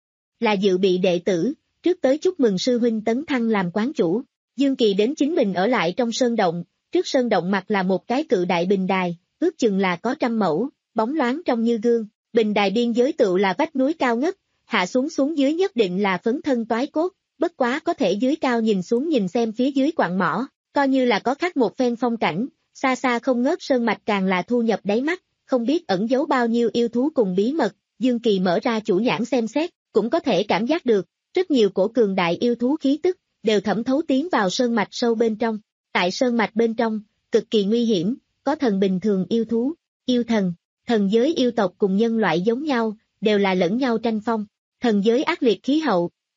Là dự bị đệ tử, trước tới chúc mừng sư huynh tấn thăng làm quán chủ. Dương Kỳ đến chính mình ở lại trong sơn động, trước sơn động mặt là một cái cự đại bình đài, ước chừng là có trăm mẫu, bóng loáng trong như gương, bình đài biên giới tựu là vách núi cao ngất, hạ xuống xuống dưới nhất định là phấn thân toái cốt, bất quá có thể dưới cao nhìn xuống nhìn xem phía dưới quặng mỏ, coi như là có khác một phen phong cảnh, xa xa không ngớt sơn mạch càng là thu nhập đáy mắt, không biết ẩn giấu bao nhiêu yêu thú cùng bí mật, Dương Kỳ mở ra chủ nhãn xem xét, cũng có thể cảm giác được, rất nhiều cổ cường đại yêu thú khí tức, đều thẩm thấu tiến vào sơn mạch sâu bên trong, tại sơn mạch bên trong, cực kỳ nguy hiểm, có thần bình thường yêu thú, yêu thần, thần giới yêu tộc cùng nhân loại giống nhau, đều là lẫn nhau tranh phong, thần giới ác liệt khí hậu,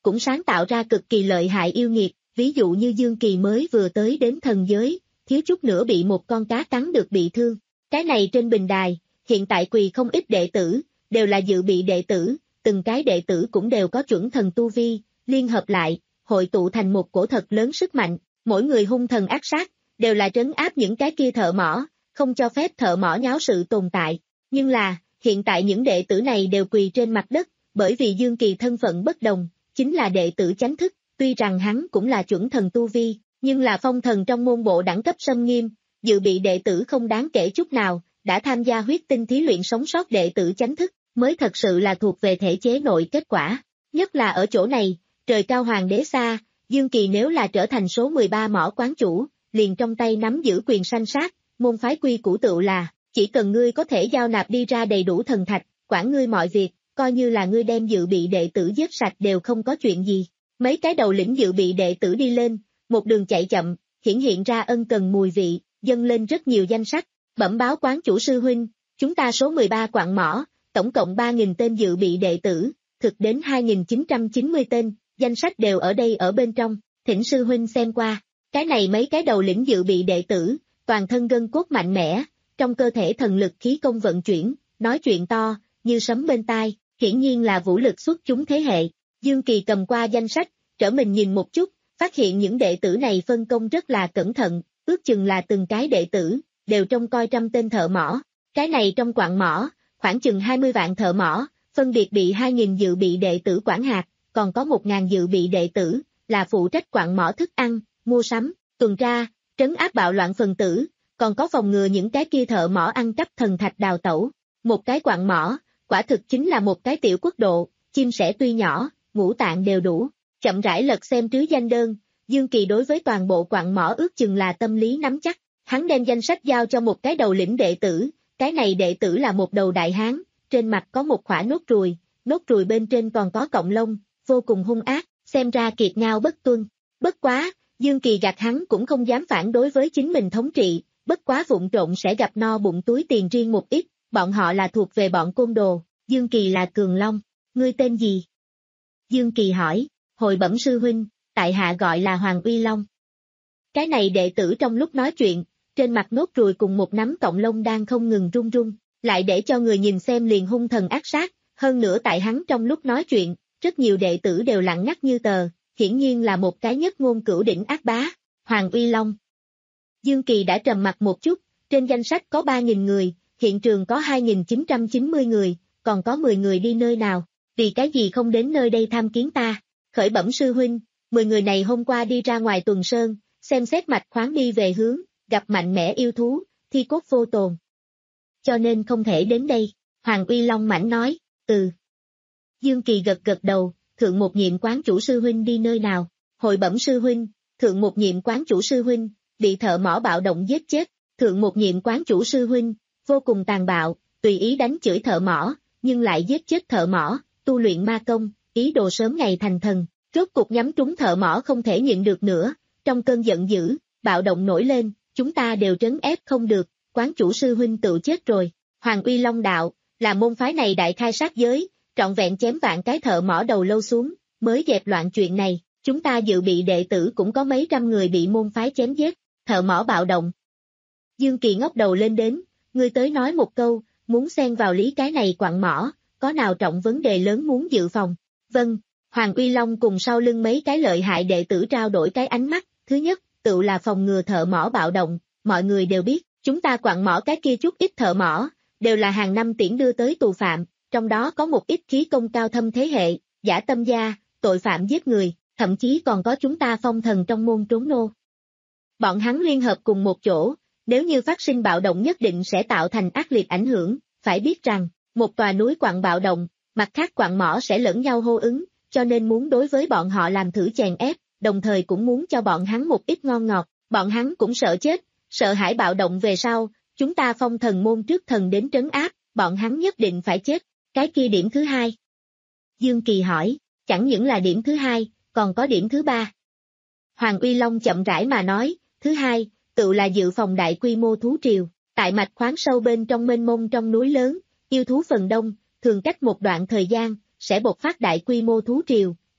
cũng sáng tạo ra cực kỳ lợi hại yêu nghiệt, ví dụ như Dương Kỳ mới vừa tới đến thần giới, thiếu chút nữa bị một con cá cắn được bị thương. Cái này trên bình đài, hiện tại quỳ không ít đệ tử, đều là dự bị đệ tử, từng cái đệ tử cũng đều có chuẩn thần tu vi, liên hợp lại, hội tụ thành một cổ thật lớn sức mạnh, mỗi người hung thần ác sát, đều là trấn áp những cái kia thợ mỏ, không cho phép thợ mỏ nháo sự tồn tại. Nhưng là, hiện tại những đệ tử này đều quỳ trên mặt đất, bởi vì Dương Kỳ thân phận bất đồng, chính là đệ tử chánh thức, tuy rằng hắn cũng là chuẩn thần tu vi, nhưng là phong thần trong môn bộ đẳng cấp xâm nghiêm, dự bị đệ tử không đáng kể chút nào, đã tham gia huyết tinh thí luyện sống sót đệ tử chánh thức, mới thật sự là thuộc về thể chế nội kết quả. Nhất là ở chỗ này, trời cao hoàng đế xa, Dương Kỳ nếu là trở thành số mười ba mỏ quán chủ, liền trong tay nắm giữ quyền sanh sát, môn phái quy củ tựu là, chỉ cần ngươi có thể giao nạp đi ra đầy đủ thần thạch, quản ngươi mọi việc, coi như là ngươi đem dự bị đệ tử giết sạch đều không có chuyện gì. Mấy cái đầu lĩnh dự bị đệ tử đi lên, một đường chạy chậm, hiển hiện ra ân cần mùi vị, dâng lên rất nhiều danh sách, bẩm báo quán chủ sư huynh, chúng ta số mười ba quặng mỏ, tổng cộng ba nghìn tên dự bị đệ tử, thực đến hai nghìn chín trăm chín mươi tên, danh sách đều ở đây ở bên trong, thỉnh sư huynh xem qua. Cái này mấy cái đầu lĩnh dự bị đệ tử, toàn thân gân cốt mạnh mẽ, trong cơ thể thần lực khí công vận chuyển, nói chuyện to, như sấm bên tai, hiển nhiên là vũ lực xuất chúng thế hệ. Dương Kỳ cầm qua danh sách, trở mình nhìn một chút, phát hiện những đệ tử này phân công rất là cẩn thận, ước chừng là từng cái đệ tử, đều trông coi trăm tên thợ mỏ. Cái này trong quặng mỏ, khoảng chừng hai mươi vạn thợ mỏ, phân biệt bị hai nghìn dự bị đệ tử quản hạt, còn có một nghìn dự bị đệ tử, là phụ trách quặng mỏ thức ăn, mua sắm, tuần tra, trấn áp bạo loạn phần tử, còn có phòng ngừa những cái kia thợ mỏ ăn cắp thần thạch đào tẩu. Một cái quặng mỏ, quả thực chính là một cái tiểu quốc độ, chim sẻ tuy nhỏ, ngũ tạng đều đủ. Chậm rãi lật xem trứ danh đơn, Dương Kỳ đối với toàn bộ quặng mỏ ước chừng là tâm lý nắm chắc, hắn đem danh sách giao cho một cái đầu lĩnh đệ tử, cái này đệ tử là một đầu đại hán, trên mặt có một khỏa nốt ruồi, nốt ruồi bên trên còn có cọng lông, vô cùng hung ác, xem ra kiệt ngao bất tuân. Bất quá, Dương Kỳ gạt hắn cũng không dám phản đối với chính mình thống trị, bất quá vụng trộn sẽ gặp no bụng túi tiền riêng một ít, bọn họ là thuộc về bọn côn đồ, Dương Kỳ là Cường Long, ngươi tên gì? Dương Kỳ hỏi, hồi bẩm sư huynh, tại hạ gọi là Hoàng Uy Long. Cái này đệ tử trong lúc nói chuyện, trên mặt nốt ruồi cùng một nắm cọng lông đang không ngừng run run, lại để cho người nhìn xem liền hung thần ác sát, hơn nữa tại hắn trong lúc nói chuyện, rất nhiều đệ tử đều lặng ngắt như tờ, hiển nhiên là một cái nhất ngôn cửu đỉnh ác bá, Hoàng Uy Long. Dương Kỳ đã trầm mặt một chút, trên danh sách có ba nghìn người, hiện trường có hai nghìn chín trăm chín mươi người, còn có mười người đi nơi nào, vì cái gì không đến nơi đây tham kiến ta, khởi bẩm sư huynh, mười người này hôm qua đi ra ngoài tuần sơn, xem xét mạch khoáng đi về hướng, gặp mạnh mẽ yêu thú, thi cốt vô tồn. Cho nên không thể đến đây, Hoàng Uy Long mảnh nói, ừ. Dương Kỳ gật gật đầu, thượng một nhiệm quán chủ sư huynh đi nơi nào, hội bẩm sư huynh, thượng một nhiệm quán chủ sư huynh, bị thợ mỏ bạo động giết chết, thượng một nhiệm quán chủ sư huynh, vô cùng tàn bạo, tùy ý đánh chửi thợ mỏ, nhưng lại giết chết thợ mỏ, tu luyện ma công, ý đồ sớm ngày thành thần, rốt cục nhắm trúng thợ mỏ không thể nhịn được nữa, trong cơn giận dữ, bạo động nổi lên, chúng ta đều trấn ép không được, quán chủ sư huynh tự chết rồi. Hoàng Uy Long đạo, là môn phái này đại khai sát giới, trọn vẹn chém vạn cái thợ mỏ đầu lâu xuống, mới dẹp loạn chuyện này, chúng ta dự bị đệ tử cũng có mấy trăm người bị môn phái chém giết, thợ mỏ bạo động. Dương Kỳ ngóc đầu lên đến, ngươi tới nói một câu, muốn xen vào lý cái này quặng mỏ, có nào trọng vấn đề lớn muốn dự phòng. Vâng, Hoàng Uy Long cùng sau lưng mấy cái lợi hại đệ tử trao đổi cái ánh mắt, thứ nhất, tự là phòng ngừa thợ mỏ bạo động, mọi người đều biết, chúng ta quặng mỏ cái kia chút ít thợ mỏ, đều là hàng năm tiễn đưa tới tù phạm, trong đó có một ít khí công cao thâm thế hệ, giả tâm gia, tội phạm giết người, thậm chí còn có chúng ta phong thần trong môn trốn nô. Bọn hắn liên hợp cùng một chỗ, nếu như phát sinh bạo động nhất định sẽ tạo thành ác liệt ảnh hưởng, phải biết rằng, một tòa núi quặng bạo động, mặt khác quặng mỏ sẽ lẫn nhau hô ứng, cho nên muốn đối với bọn họ làm thử chèn ép, đồng thời cũng muốn cho bọn hắn một ít ngon ngọt, bọn hắn cũng sợ chết, sợ hãi bạo động về sau, chúng ta phong thần môn trước thần đến trấn áp, bọn hắn nhất định phải chết, cái kia điểm thứ hai. Dương Kỳ hỏi, chẳng những là điểm thứ hai, còn có điểm thứ ba. Hoàng Uy Long chậm rãi mà nói, thứ hai, tự là dự phòng đại quy mô thú triều, tại mạch khoáng sâu bên trong mênh mông trong núi lớn, yêu thú phần đông, thường cách một đoạn thời gian, sẽ bộc phát đại quy mô thú triều,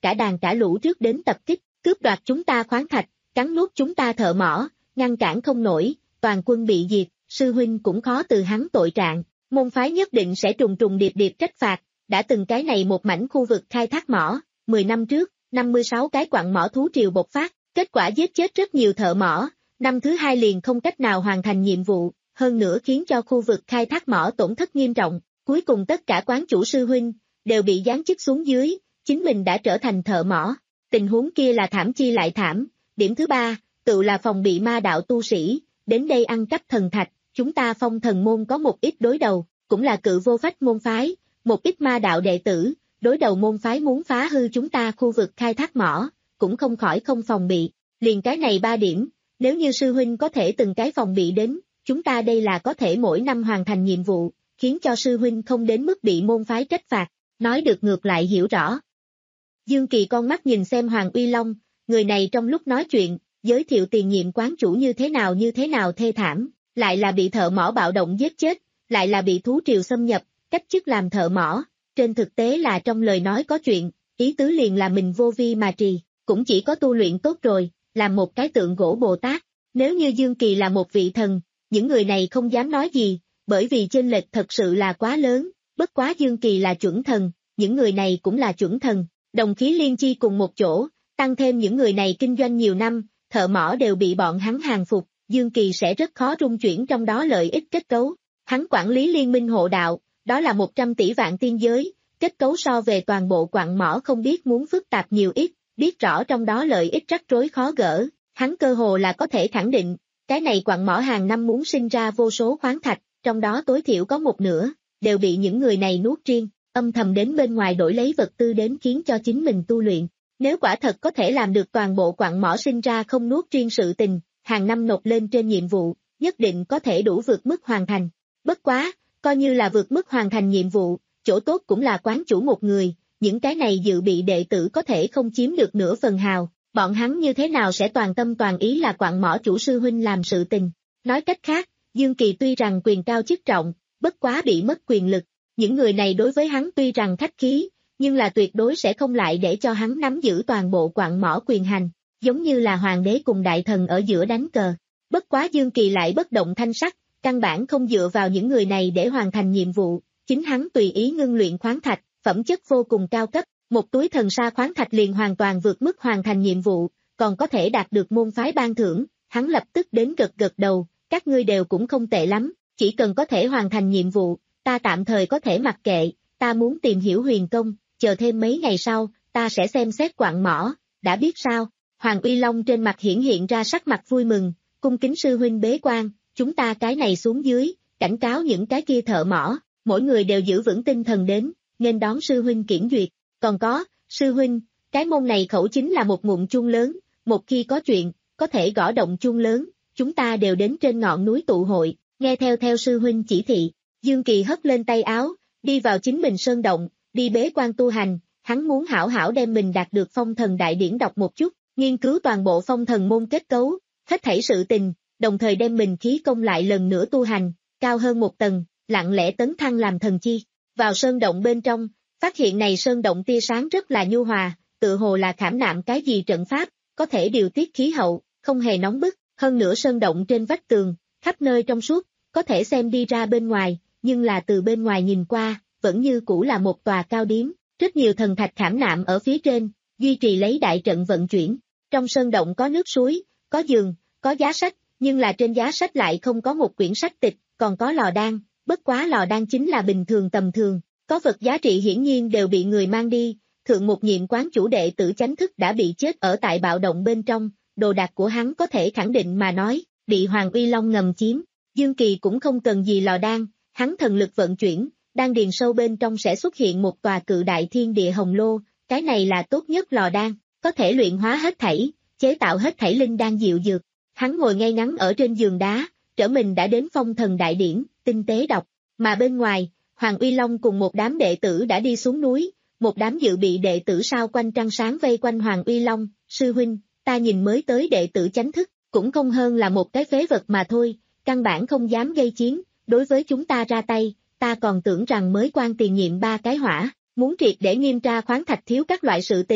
cả đàn cả lũ trước đến tập kích, cướp đoạt chúng ta khoáng thạch, cắn nuốt chúng ta thợ mỏ, ngăn cản không nổi, toàn quân bị diệt, sư huynh cũng khó từ hắn tội trạng, môn phái nhất định sẽ trùng trùng điệp điệp trách phạt, đã từng cái này một mảnh khu vực khai thác mỏ, mười năm trước, năm mươi sáu cái quặng mỏ thú triều bộc phát, kết quả giết chết rất nhiều thợ mỏ, năm thứ hai liền không cách nào hoàn thành nhiệm vụ, hơn nữa khiến cho khu vực khai thác mỏ tổn thất nghiêm trọng, cuối cùng tất cả quán chủ sư huynh, đều bị giáng chức xuống dưới, chính mình đã trở thành thợ mỏ, tình huống kia là thảm chi lại thảm, điểm thứ ba, tự là phòng bị ma đạo tu sĩ, đến đây ăn cắp thần thạch, chúng ta phong thần môn có một ít đối đầu, cũng là cự vô phách môn phái, một ít ma đạo đệ tử, đối đầu môn phái muốn phá hư chúng ta khu vực khai thác mỏ, cũng không khỏi không phòng bị, liền cái này ba điểm, nếu như sư huynh có thể từng cái phòng bị đến, chúng ta đây là có thể mỗi năm hoàn thành nhiệm vụ, khiến cho sư huynh không đến mức bị môn phái trách phạt, nói được ngược lại hiểu rõ. Dương Kỳ con mắt nhìn xem Hoàng Uy Long, người này trong lúc nói chuyện, giới thiệu tiền nhiệm quán chủ như thế nào như thế nào thê thảm, lại là bị thợ mỏ bạo động giết chết, lại là bị thú triều xâm nhập, cách chức làm thợ mỏ, trên thực tế là trong lời nói có chuyện, ý tứ liền là mình vô vi mà trì, cũng chỉ có tu luyện tốt rồi, làm một cái tượng gỗ Bồ Tát, nếu như Dương Kỳ là một vị thần, những người này không dám nói gì, bởi vì chênh lệch thật sự là quá lớn, bất quá Dương Kỳ là chuẩn thần, những người này cũng là chuẩn thần, đồng khí liên chi cùng một chỗ, tăng thêm những người này kinh doanh nhiều năm, thợ mỏ đều bị bọn hắn hàng phục, Dương Kỳ sẽ rất khó rung chuyển trong đó lợi ích kết cấu. Hắn quản lý liên minh hộ đạo, đó là một trăm tỷ vạn tiên giới, kết cấu so về toàn bộ quặng mỏ không biết muốn phức tạp nhiều ít, biết rõ trong đó lợi ích rắc rối khó gỡ, hắn cơ hồ là có thể khẳng định, cái này quặng mỏ hàng năm muốn sinh ra vô số khoáng thạch, trong đó tối thiểu có một nửa, đều bị những người này nuốt riêng, âm thầm đến bên ngoài đổi lấy vật tư đến khiến cho chính mình tu luyện. Nếu quả thật có thể làm được toàn bộ quặng mỏ sinh ra không nuốt riêng sự tình, hàng năm nộp lên trên nhiệm vụ, nhất định có thể đủ vượt mức hoàn thành. Bất quá, coi như là vượt mức hoàn thành nhiệm vụ, chỗ tốt cũng là quán chủ một người, những cái này dự bị đệ tử có thể không chiếm được nửa phần hào, bọn hắn như thế nào sẽ toàn tâm toàn ý là quặng mỏ chủ sư huynh làm sự tình. Nói cách khác, Dương Kỳ tuy rằng quyền cao chức trọng, bất quá bị mất quyền lực, những người này đối với hắn tuy rằng khách khí, nhưng là tuyệt đối sẽ không lại để cho hắn nắm giữ toàn bộ quặng mỏ quyền hành, giống như là hoàng đế cùng đại thần ở giữa đánh cờ. Bất quá Dương Kỳ lại bất động thanh sắc, căn bản không dựa vào những người này để hoàn thành nhiệm vụ, chính hắn tùy ý ngưng luyện khoáng thạch, phẩm chất vô cùng cao cấp, một túi thần sa khoáng thạch liền hoàn toàn vượt mức hoàn thành nhiệm vụ, còn có thể đạt được môn phái ban thưởng, hắn lập tức đến gật gật đầu, các ngươi đều cũng không tệ lắm, chỉ cần có thể hoàn thành nhiệm vụ, ta tạm thời có thể mặc kệ, ta muốn tìm hiểu huyền công, chờ thêm mấy ngày sau, ta sẽ xem xét quặng mỏ, đã biết sao, Hoàng Uy Long trên mặt hiển hiện ra sắc mặt vui mừng, cung kính sư huynh bế quan, chúng ta cái này xuống dưới, cảnh cáo những cái kia thợ mỏ, mỗi người đều giữ vững tinh thần đến, nên đón sư huynh kiểm duyệt, còn có, sư huynh, cái môn này khẩu chính là một ngụm chuông lớn, một khi có chuyện, có thể gõ động chuông lớn, chúng ta đều đến trên ngọn núi tụ hội, nghe theo theo sư huynh chỉ thị, Dương Kỳ hất lên tay áo, đi vào chính mình sơn động, đi bế quan tu hành, hắn muốn hảo hảo đem mình đạt được phong thần đại điển đọc một chút, nghiên cứu toàn bộ phong thần môn kết cấu, hết thảy sự tình, đồng thời đem mình khí công lại lần nữa tu hành, cao hơn một tầng, lặng lẽ tấn thăng làm thần chi. Vào sơn động bên trong, phát hiện này sơn động tia sáng rất là nhu hòa, tự hồ là khảm nạm cái gì trận pháp, có thể điều tiết khí hậu, không hề nóng bức, hơn nữa sơn động trên vách tường, khắp nơi trong suốt, có thể xem đi ra bên ngoài, nhưng là từ bên ngoài nhìn qua, vẫn như cũ là một tòa cao điếm, rất nhiều thần thạch khảm nạm ở phía trên, duy trì lấy đại trận vận chuyển. Trong sơn động có nước suối, có giường, có giá sách, nhưng là trên giá sách lại không có một quyển sách tịch, còn có lò đan, bất quá lò đan chính là bình thường tầm thường, có vật giá trị hiển nhiên đều bị người mang đi, thượng một nhiệm quán chủ đệ tử chánh thức đã bị chết ở tại bạo động bên trong, đồ đạc của hắn có thể khẳng định mà nói, bị Hoàng Uy Long ngầm chiếm, Dương Kỳ cũng không cần gì lò đan, hắn thần lực vận chuyển, đan điền sâu bên trong sẽ xuất hiện một tòa cự đại thiên địa hồng lô, cái này là tốt nhất lò đan, có thể luyện hóa hết thảy, chế tạo hết thảy linh đan diệu dược. Hắn ngồi ngay ngắn ở trên giường đá, trở mình đã đến phong thần đại điển, tinh tế đọc, mà bên ngoài, Hoàng Uy Long cùng một đám đệ tử đã đi xuống núi, một đám dự bị đệ tử sao quanh trăng sáng vây quanh Hoàng Uy Long, sư huynh, ta nhìn mới tới đệ tử chánh thức, cũng không hơn là một cái phế vật mà thôi, căn bản không dám gây chiến, đối với chúng ta ra tay, ta còn tưởng rằng mới quan tiền nhiệm ba cái hỏa, muốn triệt để nghiêm tra khoáng thạch thiếu các loại sự tình,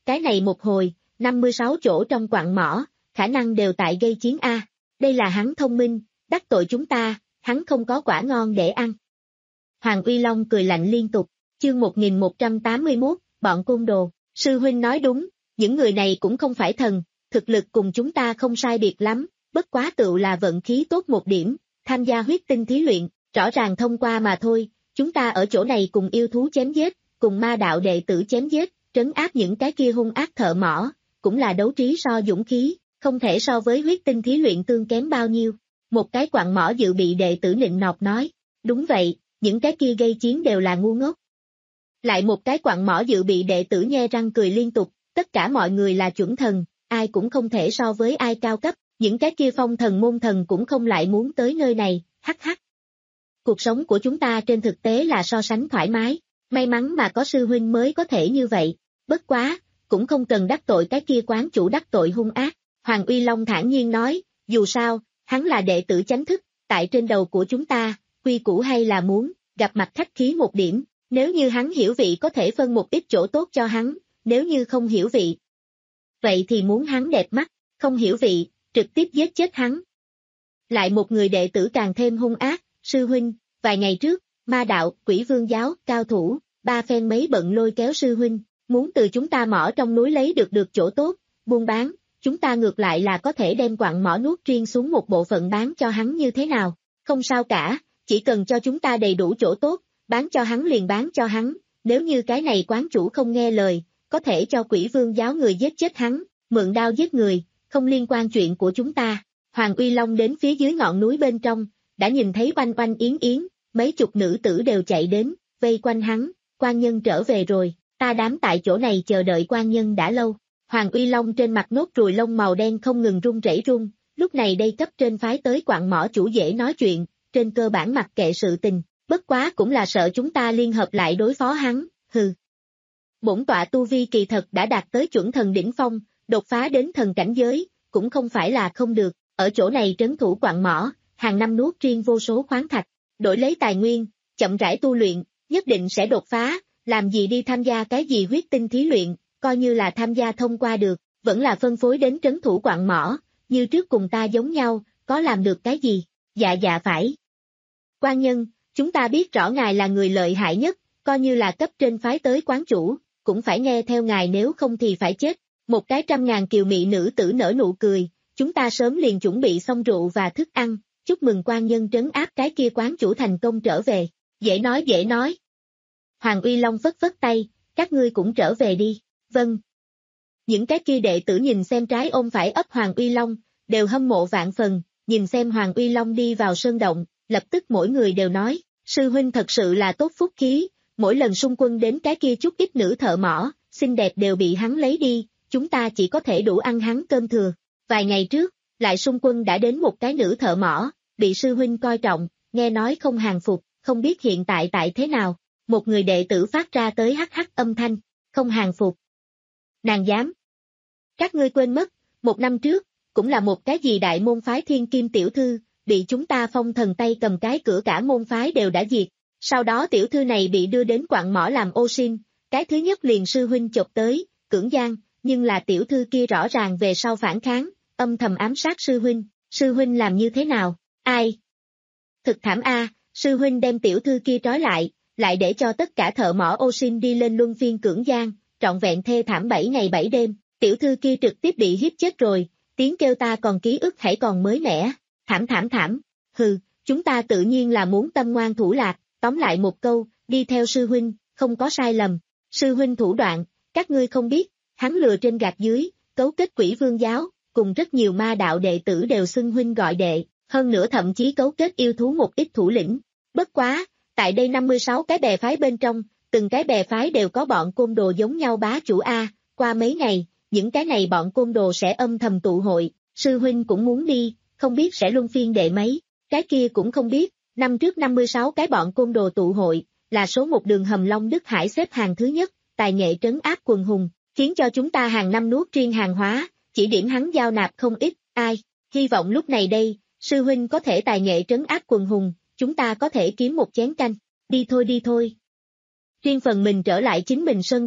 cái này một hồi, năm mươi sáu chỗ trong quặng mỏ, khả năng đều tại gây chiến A. Đây là hắn thông minh, đắc tội chúng ta, hắn không có quả ngon để ăn. Hoàng Uy Long cười lạnh liên tục, chương một nghìn một trăm tám mươi mốt, bọn côn đồ, sư huynh nói đúng, những người này cũng không phải thần, thực lực cùng chúng ta không sai biệt lắm, bất quá tựu là vận khí tốt một điểm, tham gia huyết tinh thí luyện, rõ ràng thông qua mà thôi, chúng ta ở chỗ này cùng yêu thú chém giết, cùng ma đạo đệ tử chém giết, trấn áp những cái kia hung ác thợ mỏ, cũng là đấu trí so dũng khí, không thể so với huyết tinh thí luyện tương kém bao nhiêu. Một cái quặng mỏ dự bị đệ tử nịnh nọt nói, đúng vậy, những cái kia gây chiến đều là ngu ngốc. Lại một cái quặng mỏ dự bị đệ tử nhe răng cười liên tục, tất cả mọi người là chuẩn thần, ai cũng không thể so với ai cao cấp, những cái kia phong thần môn thần cũng không lại muốn tới nơi này, hắc hắc. Cuộc sống của chúng ta trên thực tế là so sánh thoải mái, may mắn mà có sư huynh mới có thể như vậy, bất quá, cũng không cần đắc tội cái kia quán chủ đắc tội hung ác. Hoàng Uy Long thản nhiên nói, dù sao, hắn là đệ tử chánh thức, tại trên đầu của chúng ta, quy củ hay là muốn, gặp mặt khách khí một điểm, nếu như hắn hiểu vị có thể phân một ít chỗ tốt cho hắn, nếu như không hiểu vị. Vậy thì muốn hắn đẹp mắt, không hiểu vị, trực tiếp giết chết hắn. Lại một người đệ tử càng thêm hung ác, sư huynh, vài ngày trước, ma đạo, quỷ vương giáo, cao thủ, ba phen mấy bận lôi kéo sư huynh, muốn từ chúng ta mỏ trong núi lấy được được chỗ tốt, buôn bán, chúng ta ngược lại là có thể đem quặng mỏ nuốt riêng xuống một bộ phận bán cho hắn như thế nào, không sao cả, chỉ cần cho chúng ta đầy đủ chỗ tốt, bán cho hắn liền bán cho hắn, nếu như cái này quán chủ không nghe lời, có thể cho quỷ vương giáo người giết chết hắn, mượn đao giết người, không liên quan chuyện của chúng ta. Hoàng Uy Long đến phía dưới ngọn núi bên trong, đã nhìn thấy oanh oanh yến yến, mấy chục nữ tử đều chạy đến, vây quanh hắn, quan nhân trở về rồi, ta đám tại chỗ này chờ đợi quan nhân đã lâu. Hoàng Uy Long trên mặt nốt ruồi lông màu đen không ngừng run rẩy run, lúc này đây cấp trên phái tới quặng mỏ chủ dễ nói chuyện, trên cơ bản mặc kệ sự tình, bất quá cũng là sợ chúng ta liên hợp lại đối phó hắn, hừ. Bổn tọa tu vi kỳ thật đã đạt tới chuẩn thần đỉnh phong, đột phá đến thần cảnh giới, cũng không phải là không được, ở chỗ này trấn thủ quặng mỏ, hàng năm nuốt riêng vô số khoáng thạch, đổi lấy tài nguyên, chậm rãi tu luyện, nhất định sẽ đột phá, làm gì đi tham gia cái gì huyết tinh thí luyện, coi như là tham gia thông qua được, vẫn là phân phối đến trấn thủ quặng mỏ, như trước cùng ta giống nhau, có làm được cái gì, dạ dạ phải. Quan nhân, chúng ta biết rõ ngài là người lợi hại nhất, coi như là cấp trên phái tới quán chủ, cũng phải nghe theo ngài nếu không thì phải chết. Một cái trăm ngàn kiều mị nữ tử nở nụ cười, chúng ta sớm liền chuẩn bị xong rượu và thức ăn, chúc mừng quan nhân trấn áp cái kia quán chủ thành công trở về, dễ nói dễ nói. Hoàng Uy Long phất phất tay, các ngươi cũng trở về đi, vâng. Những cái kia đệ tử nhìn xem trái ôm phải ấp Hoàng Uy Long, đều hâm mộ vạn phần, nhìn xem Hoàng Uy Long đi vào sơn động, lập tức mỗi người đều nói, sư huynh thật sự là tốt phúc khí, mỗi lần xung quân đến cái kia chút ít nữ thợ mỏ, xinh đẹp đều bị hắn lấy đi, chúng ta chỉ có thể đủ ăn hắn cơm thừa. Vài ngày trước, lại xung quân đã đến một cái nữ thợ mỏ, bị sư huynh coi trọng, nghe nói không hàng phục, không biết hiện tại tại thế nào. Một người đệ tử phát ra tới hắc hắc âm thanh, không hàng phục. Nàng dám. Các ngươi quên mất, một năm trước, cũng là một cái gì đại môn phái thiên kim tiểu thư, bị chúng ta phong thần tay cầm cái cửa cả môn phái đều đã diệt. Sau đó tiểu thư này bị đưa đến quặng mỏ làm ô sin, cái thứ nhất liền sư huynh chộp tới, cưỡng gian, nhưng là tiểu thư kia rõ ràng về sau phản kháng, âm thầm ám sát sư huynh, sư huynh làm như thế nào, ai? Thực thảm a, sư huynh đem tiểu thư kia trói lại, lại để cho tất cả thợ mỏ ô sin đi lên luân phiên cưỡng gian, trọn vẹn thê thảm bảy ngày bảy đêm, tiểu thư kia trực tiếp bị hiếp chết rồi, tiếng kêu ta còn ký ức hãy còn mới mẻ, thảm thảm thảm, hừ, chúng ta tự nhiên là muốn tâm ngoan thủ lạc, tóm lại một câu, đi theo sư huynh, không có sai lầm, sư huynh thủ đoạn, các ngươi không biết, hắn lừa trên gạt dưới, cấu kết quỷ vương giáo, cùng rất nhiều ma đạo đệ tử đều xưng huynh gọi đệ, hơn nữa thậm chí cấu kết yêu thú một ít thủ lĩnh, bất quá. Tại đây năm mươi sáu cái bè phái bên trong, từng cái bè phái đều có bọn côn đồ giống nhau bá chủ A, qua mấy ngày, những cái này bọn côn đồ sẽ âm thầm tụ hội, sư huynh cũng muốn đi, không biết sẽ luân phiên đệ mấy, cái kia cũng không biết, năm trước năm mươi sáu cái bọn côn đồ tụ hội, là số một đường hầm Long Đức Hải xếp hàng thứ nhất, tài nghệ trấn áp quần hùng, khiến cho chúng ta hàng năm nuốt riêng hàng hóa, chỉ điểm hắn giao nạp không ít, ai, hy vọng lúc này đây, sư huynh có thể tài nghệ trấn áp quần hùng. Chúng ta có thể kiếm một chén canh, đi thôi đi thôi. Riêng phần mình trở lại chính mình sơn động,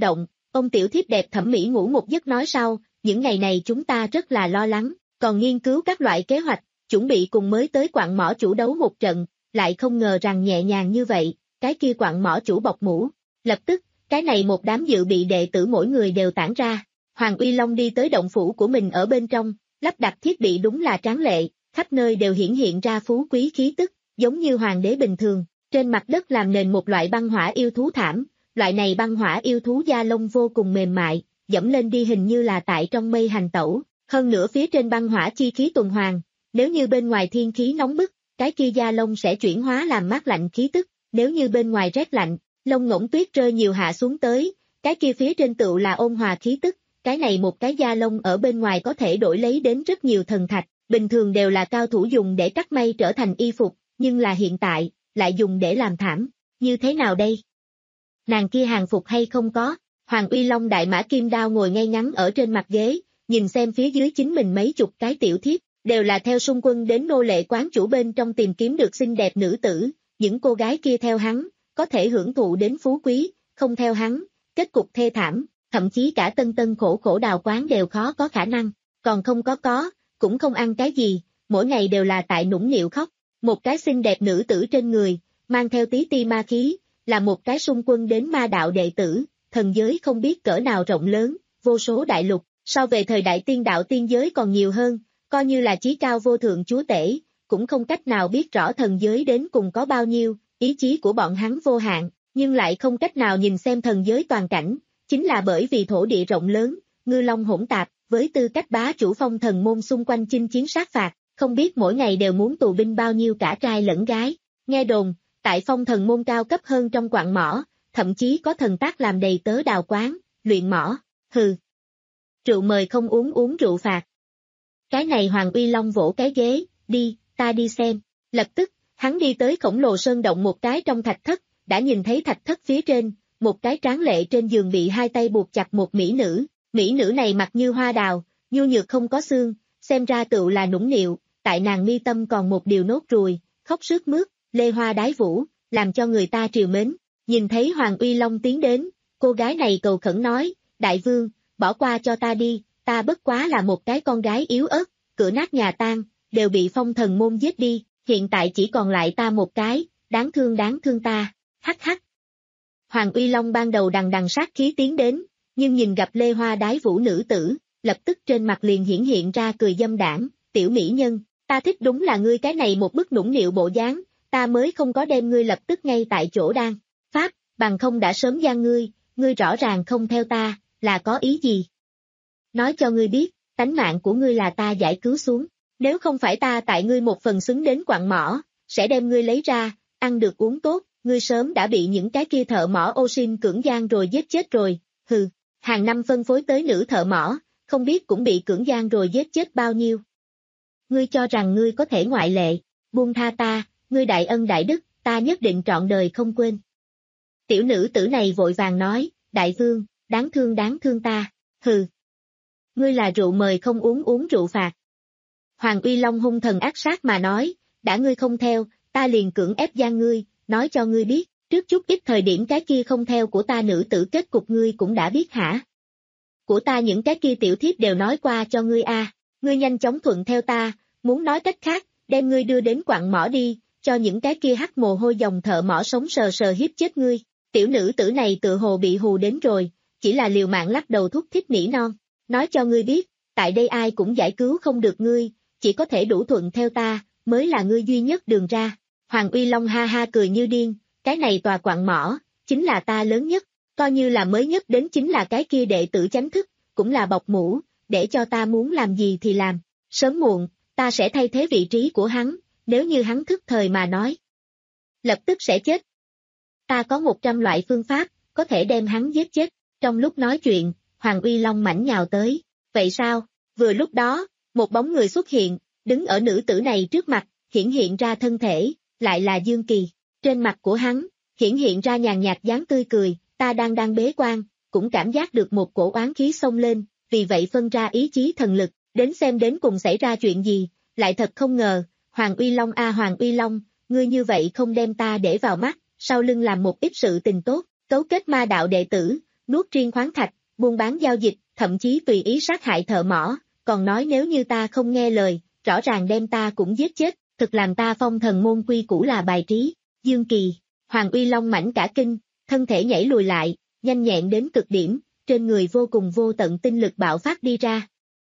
Ông tiểu thiếp đẹp thẩm mỹ ngủ một giấc nói sau, những ngày này chúng ta rất là lo lắng, còn nghiên cứu các loại kế hoạch, chuẩn bị cùng mới tới quặng mỏ chủ đấu một trận, lại không ngờ rằng nhẹ nhàng như vậy, cái kia quặng mỏ chủ bọc mũ. Lập tức, cái này một đám dự bị đệ tử mỗi người đều tản ra. Hoàng Uy Long đi tới động phủ của mình ở bên trong, lắp đặt thiết bị đúng là tráng lệ, khắp nơi đều hiển hiện ra phú quý khí tức, giống như hoàng đế bình thường. Trên mặt đất làm nền một loại băng hỏa yêu thú thảm, loại này băng hỏa yêu thú da lông vô cùng mềm mại, dẫm lên đi hình như là tại trong mây hành tẩu, hơn nữa phía trên băng hỏa chi khí tuần hoàn, nếu như bên ngoài thiên khí nóng bức, cái kia da lông sẽ chuyển hóa làm mát lạnh khí tức, nếu như bên ngoài rét lạnh, lông ngỗng tuyết rơi nhiều hạ xuống tới, cái kia phía trên tựu là ôn hòa khí tức, cái này một cái da lông ở bên ngoài có thể đổi lấy đến rất nhiều thần thạch, bình thường đều là cao thủ dùng để cắt may trở thành y phục, nhưng là hiện tại, lại dùng để làm thảm, như thế nào đây? Nàng kia hàng phục hay không có? Hoàng Uy Long đại mã kim đao ngồi ngay ngắn ở trên mặt ghế, nhìn xem phía dưới chính mình mấy chục cái tiểu thiếp, đều là theo xung quân đến nô lệ quán chủ bên trong tìm kiếm được xinh đẹp nữ tử, những cô gái kia theo hắn, có thể hưởng thụ đến phú quý, không theo hắn, kết cục thê thảm, thậm chí cả tân tân khổ khổ đào quán đều khó có khả năng, còn không có có, cũng không ăn cái gì, mỗi ngày đều là tại nũng nịu khóc, một cái xinh đẹp nữ tử trên người, mang theo tí ti ma khí, là một cái xung quân đến ma đạo đệ tử, thần giới không biết cỡ nào rộng lớn, vô số đại lục, so về thời đại tiên đạo tiên giới còn nhiều hơn, coi như là chí cao vô thượng chúa tể, cũng không cách nào biết rõ thần giới đến cùng có bao nhiêu, ý chí của bọn hắn vô hạn, nhưng lại không cách nào nhìn xem thần giới toàn cảnh, chính là bởi vì thổ địa rộng lớn, ngư long hỗn tạp, với tư cách bá chủ phong thần môn xung quanh chinh chiến sát phạt, không biết mỗi ngày đều muốn tù binh bao nhiêu cả trai lẫn gái, nghe đồn, tại phong thần môn cao cấp hơn trong quặng mỏ, thậm chí có thần tác làm đầy tớ đào quán, luyện mỏ, hừ. Rượu mời không uống uống rượu phạt. Cái này Hoàng Uy Long vỗ cái ghế, đi, ta đi xem, lập tức, hắn đi tới khổng lồ sơn động một cái trong thạch thất, đã nhìn thấy thạch thất phía trên, một cái tráng lệ trên giường bị hai tay buộc chặt một mỹ nữ, mỹ nữ này mặt như hoa đào, nhu nhược không có xương, xem ra tựu là nũng nịu, tại nàng mi tâm còn một điều nốt ruồi, khóc sướt mướt, lê hoa đái vũ, làm cho người ta triều mến. Nhìn thấy Hoàng Uy Long tiến đến, cô gái này cầu khẩn nói, đại vương, bỏ qua cho ta đi, ta bất quá là một cái con gái yếu ớt, cửa nát nhà tan, đều bị phong thần môn giết đi, hiện tại chỉ còn lại ta một cái, đáng thương đáng thương ta, hắc hắc. Hoàng Uy Long ban đầu đằng đằng sát khí tiến đến, nhưng nhìn gặp lê hoa đái vũ nữ tử, lập tức trên mặt liền hiển hiện ra cười dâm đảng, tiểu mỹ nhân, ta thích đúng là ngươi cái này một bức nũng nịu bộ dáng, ta mới không có đem ngươi lập tức ngay tại chỗ đan pháp, bằng không đã sớm giang ngươi, ngươi rõ ràng không theo ta, là có ý gì? Nói cho ngươi biết, tánh mạng của ngươi là ta giải cứu xuống, nếu không phải ta tại ngươi một phần xứng đến quặng mỏ, sẽ đem ngươi lấy ra, ăn được uống tốt, ngươi sớm đã bị những cái kia thợ mỏ ô xin cưỡng gian rồi giết chết rồi, hừ, hàng năm phân phối tới nữ thợ mỏ, không biết cũng bị cưỡng gian rồi giết chết bao nhiêu. Ngươi cho rằng ngươi có thể ngoại lệ, buông tha ta, ngươi đại ân đại đức, ta nhất định trọn đời không quên. Tiểu nữ tử này vội vàng nói, đại vương, đáng thương đáng thương ta, hừ. Ngươi là rượu mời không uống uống rượu phạt. Hoàng Uy Long hung thần ác sát mà nói, đã ngươi không theo, ta liền cưỡng ép gian ngươi, nói cho ngươi biết, trước chút ít thời điểm cái kia không theo của ta nữ tử kết cục ngươi cũng đã biết hả? Của ta những cái kia tiểu thiếp đều nói qua cho ngươi a, ngươi nhanh chóng thuận theo ta, muốn nói cách khác, đem ngươi đưa đến quặng mỏ đi, cho những cái kia hắc mồ hôi dòng thợ mỏ sống sờ sờ hiếp chết ngươi. Tiểu nữ tử này tự hồ bị hù đến rồi, chỉ là liều mạng lắc đầu thúc thích nỉ non, nói cho ngươi biết, tại đây ai cũng giải cứu không được ngươi, chỉ có thể đủ thuận theo ta, mới là ngươi duy nhất đường ra. Hoàng Uy Long ha ha cười như điên, cái này tòa quặng mỏ, chính là ta lớn nhất, coi như là mới nhất đến chính là cái kia đệ tử chánh thức, cũng là bọc mũ, để cho ta muốn làm gì thì làm, sớm muộn, ta sẽ thay thế vị trí của hắn, nếu như hắn thức thời mà nói. Lập tức sẽ chết. Ta có một trăm loại phương pháp, có thể đem hắn giết chết. Trong lúc nói chuyện, Hoàng Uy Long mãnh nhào tới. Vậy sao? Vừa lúc đó, một bóng người xuất hiện, đứng ở nữ tử này trước mặt, hiển hiện ra thân thể, lại là Dương Kỳ. Trên mặt của hắn, hiển hiện ra nhàn nhạt dáng tươi cười, ta đang đang bế quan, cũng cảm giác được một cổ oán khí xông lên, vì vậy phân ra ý chí thần lực, đến xem đến cùng xảy ra chuyện gì, lại thật không ngờ, Hoàng Uy Long a Hoàng Uy Long, ngươi như vậy không đem ta để vào mắt, sau lưng làm một ít sự tình tốt, cấu kết ma đạo đệ tử, nuốt riêng khoáng thạch, buôn bán giao dịch, thậm chí tùy ý sát hại thợ mỏ, còn nói nếu như ta không nghe lời, rõ ràng đem ta cũng giết chết, thực làm ta phong thần môn quy củ là bài trí. Dương Kỳ, Hoàng Uy Long mảnh cả kinh, thân thể nhảy lùi lại, nhanh nhẹn đến cực điểm, trên người vô cùng vô tận tinh lực bạo phát đi ra.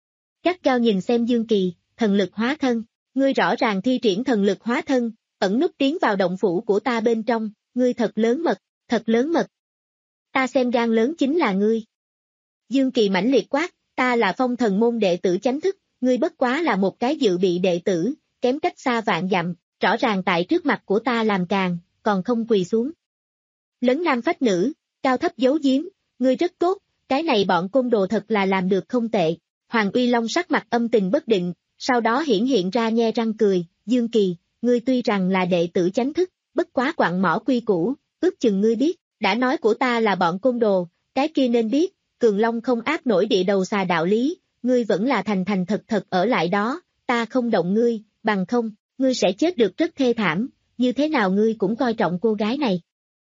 Gắt gao nhìn xem Dương Kỳ, thần lực hóa thân, ngươi rõ ràng thi triển thần lực hóa thân, ẩn núp tiến vào động phủ của ta bên trong, ngươi thật lớn mật, thật lớn mật. Ta xem gan lớn chính là ngươi. Dương Kỳ mãnh liệt quát, ta là phong thần môn đệ tử chánh thức, ngươi bất quá là một cái dự bị đệ tử, kém cách xa vạn dặm, rõ ràng tại trước mặt của ta làm càng, còn không quỳ xuống. Lấn nam phách nữ, cao thấp giấu giếm, ngươi rất tốt, cái này bọn côn đồ thật là làm được không tệ. Hoàng Uy Long sắc mặt âm tình bất định, sau đó hiển hiện ra nhe răng cười, Dương Kỳ, ngươi tuy rằng là đệ tử chánh thức, bất quá quặng mỏ quy củ, ước chừng ngươi biết, đã nói của ta là bọn côn đồ, cái kia nên biết, Cường Long không áp nổi địa đầu xà đạo lý, ngươi vẫn là thành thành thật thật ở lại đó, ta không động ngươi, bằng không, ngươi sẽ chết được rất thê thảm, như thế nào ngươi cũng coi trọng cô gái này.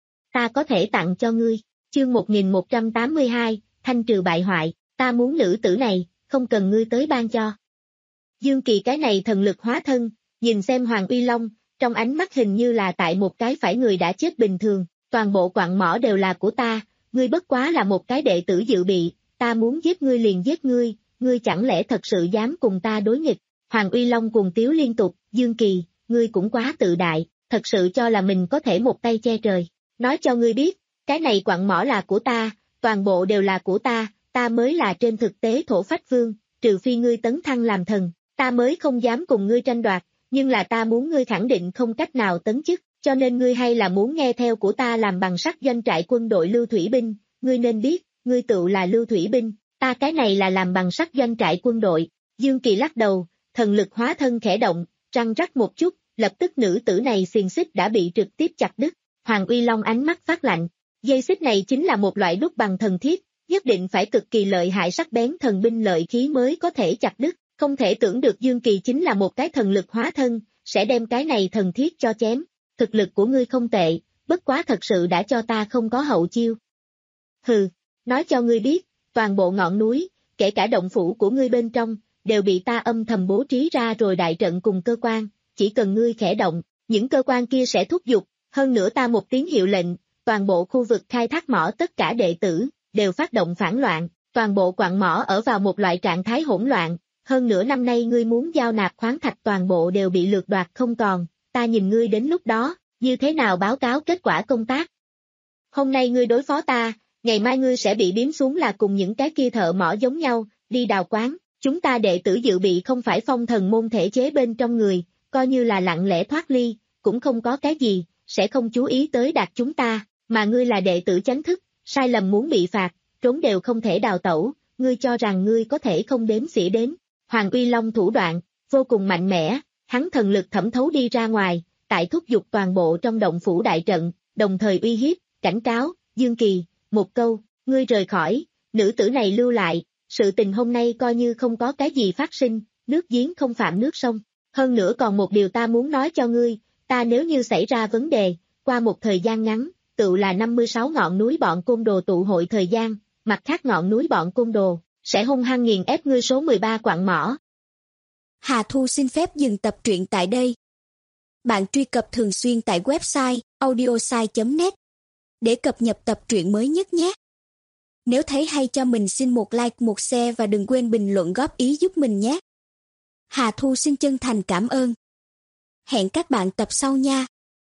Ta có thể tặng cho ngươi, chương một nghìn một trăm tám mươi hai, thanh trừ bại hoại, ta muốn nữ tử này, không cần ngươi tới ban cho. Dương Kỳ cái này thần lực hóa thân, nhìn xem Hoàng Uy Long, trong ánh mắt hình như là tại một cái phải người đã chết bình thường, toàn bộ quặng mỏ đều là của ta, ngươi bất quá là một cái đệ tử dự bị, ta muốn giết ngươi liền giết ngươi, ngươi chẳng lẽ thật sự dám cùng ta đối nghịch. Hoàng Uy Long cuồng tiếu liên tục, Dương Kỳ, ngươi cũng quá tự đại, thật sự cho là mình có thể một tay che trời, nói cho ngươi biết, cái này quặng mỏ là của ta, toàn bộ đều là của ta, ta mới là trên thực tế thổ phách vương, trừ phi ngươi tấn thăng làm thần, ta mới không dám cùng ngươi tranh đoạt, nhưng là ta muốn ngươi khẳng định không cách nào tấn chức, cho nên ngươi hay là muốn nghe theo của ta làm bằng sắt doanh trại quân đội lưu thủy binh, ngươi nên biết, ngươi tự là lưu thủy binh, ta cái này là làm bằng sắt doanh trại quân đội. Dương Kỳ lắc đầu, thần lực hóa thân khẽ động, răng rắc một chút, lập tức nữ tử này xiềng xích đã bị trực tiếp chặt đứt. Hoàng Uy Long ánh mắt phát lạnh, dây xích này chính là một loại đúc bằng thần thiết, nhất định phải cực kỳ lợi hại sắc bén thần binh lợi khí mới có thể chặt đứt, không thể tưởng được Dương Kỳ chính là một cái thần lực hóa thân, sẽ đem cái này thần thiết cho chém, thực lực của ngươi không tệ, bất quá thật sự đã cho ta không có hậu chiêu. Hừ, nói cho ngươi biết, toàn bộ ngọn núi, kể cả động phủ của ngươi bên trong, đều bị ta âm thầm bố trí ra rồi đại trận cùng cơ quan, chỉ cần ngươi khẽ động, những cơ quan kia sẽ thúc giục, hơn nữa ta một tiếng hiệu lệnh, toàn bộ khu vực khai thác mỏ tất cả đệ tử, đều phát động phản loạn, toàn bộ quặng mỏ ở vào một loại trạng thái hỗn loạn, hơn nửa năm nay ngươi muốn giao nạp khoáng thạch toàn bộ đều bị lược đoạt không còn, ta nhìn ngươi đến lúc đó, như thế nào báo cáo kết quả công tác. Hôm nay ngươi đối phó ta, ngày mai ngươi sẽ bị biếm xuống là cùng những cái kia thợ mỏ giống nhau, đi đào quán, chúng ta đệ tử dự bị không phải phong thần môn thể chế bên trong người, coi như là lặng lẽ thoát ly, cũng không có cái gì, sẽ không chú ý tới đạt chúng ta, mà ngươi là đệ tử chánh thức, sai lầm muốn bị phạt, trốn đều không thể đào tẩu, ngươi cho rằng ngươi có thể không đếm xỉa đến. Hoàng Uy Long thủ đoạn, vô cùng mạnh mẽ, hắn thần lực thẩm thấu đi ra ngoài, tại thúc giục toàn bộ trong động phủ đại trận, đồng thời uy hiếp, cảnh cáo, Dương Kỳ, một câu, ngươi rời khỏi, nữ tử này lưu lại, sự tình hôm nay coi như không có cái gì phát sinh, nước giếng không phạm nước sông. Hơn nữa còn một điều ta muốn nói cho ngươi, ta nếu như xảy ra vấn đề, qua một thời gian ngắn, tự là năm mươi sáu ngọn núi bọn côn đồ tụ hội thời gian, mặt khác ngọn núi bọn côn đồ, sẽ hung hăng nghiền ép ngươi số mười ba quặng mỏ. Hà Thu xin phép dừng tập truyện tại đây. Bạn truy cập thường xuyên tại website audiosai chấm net để cập nhật tập truyện mới nhất nhé. Nếu thấy hay cho mình xin một like, một share và đừng quên bình luận góp ý giúp mình nhé. Hà Thu xin chân thành cảm ơn. Hẹn các bạn tập sau nha.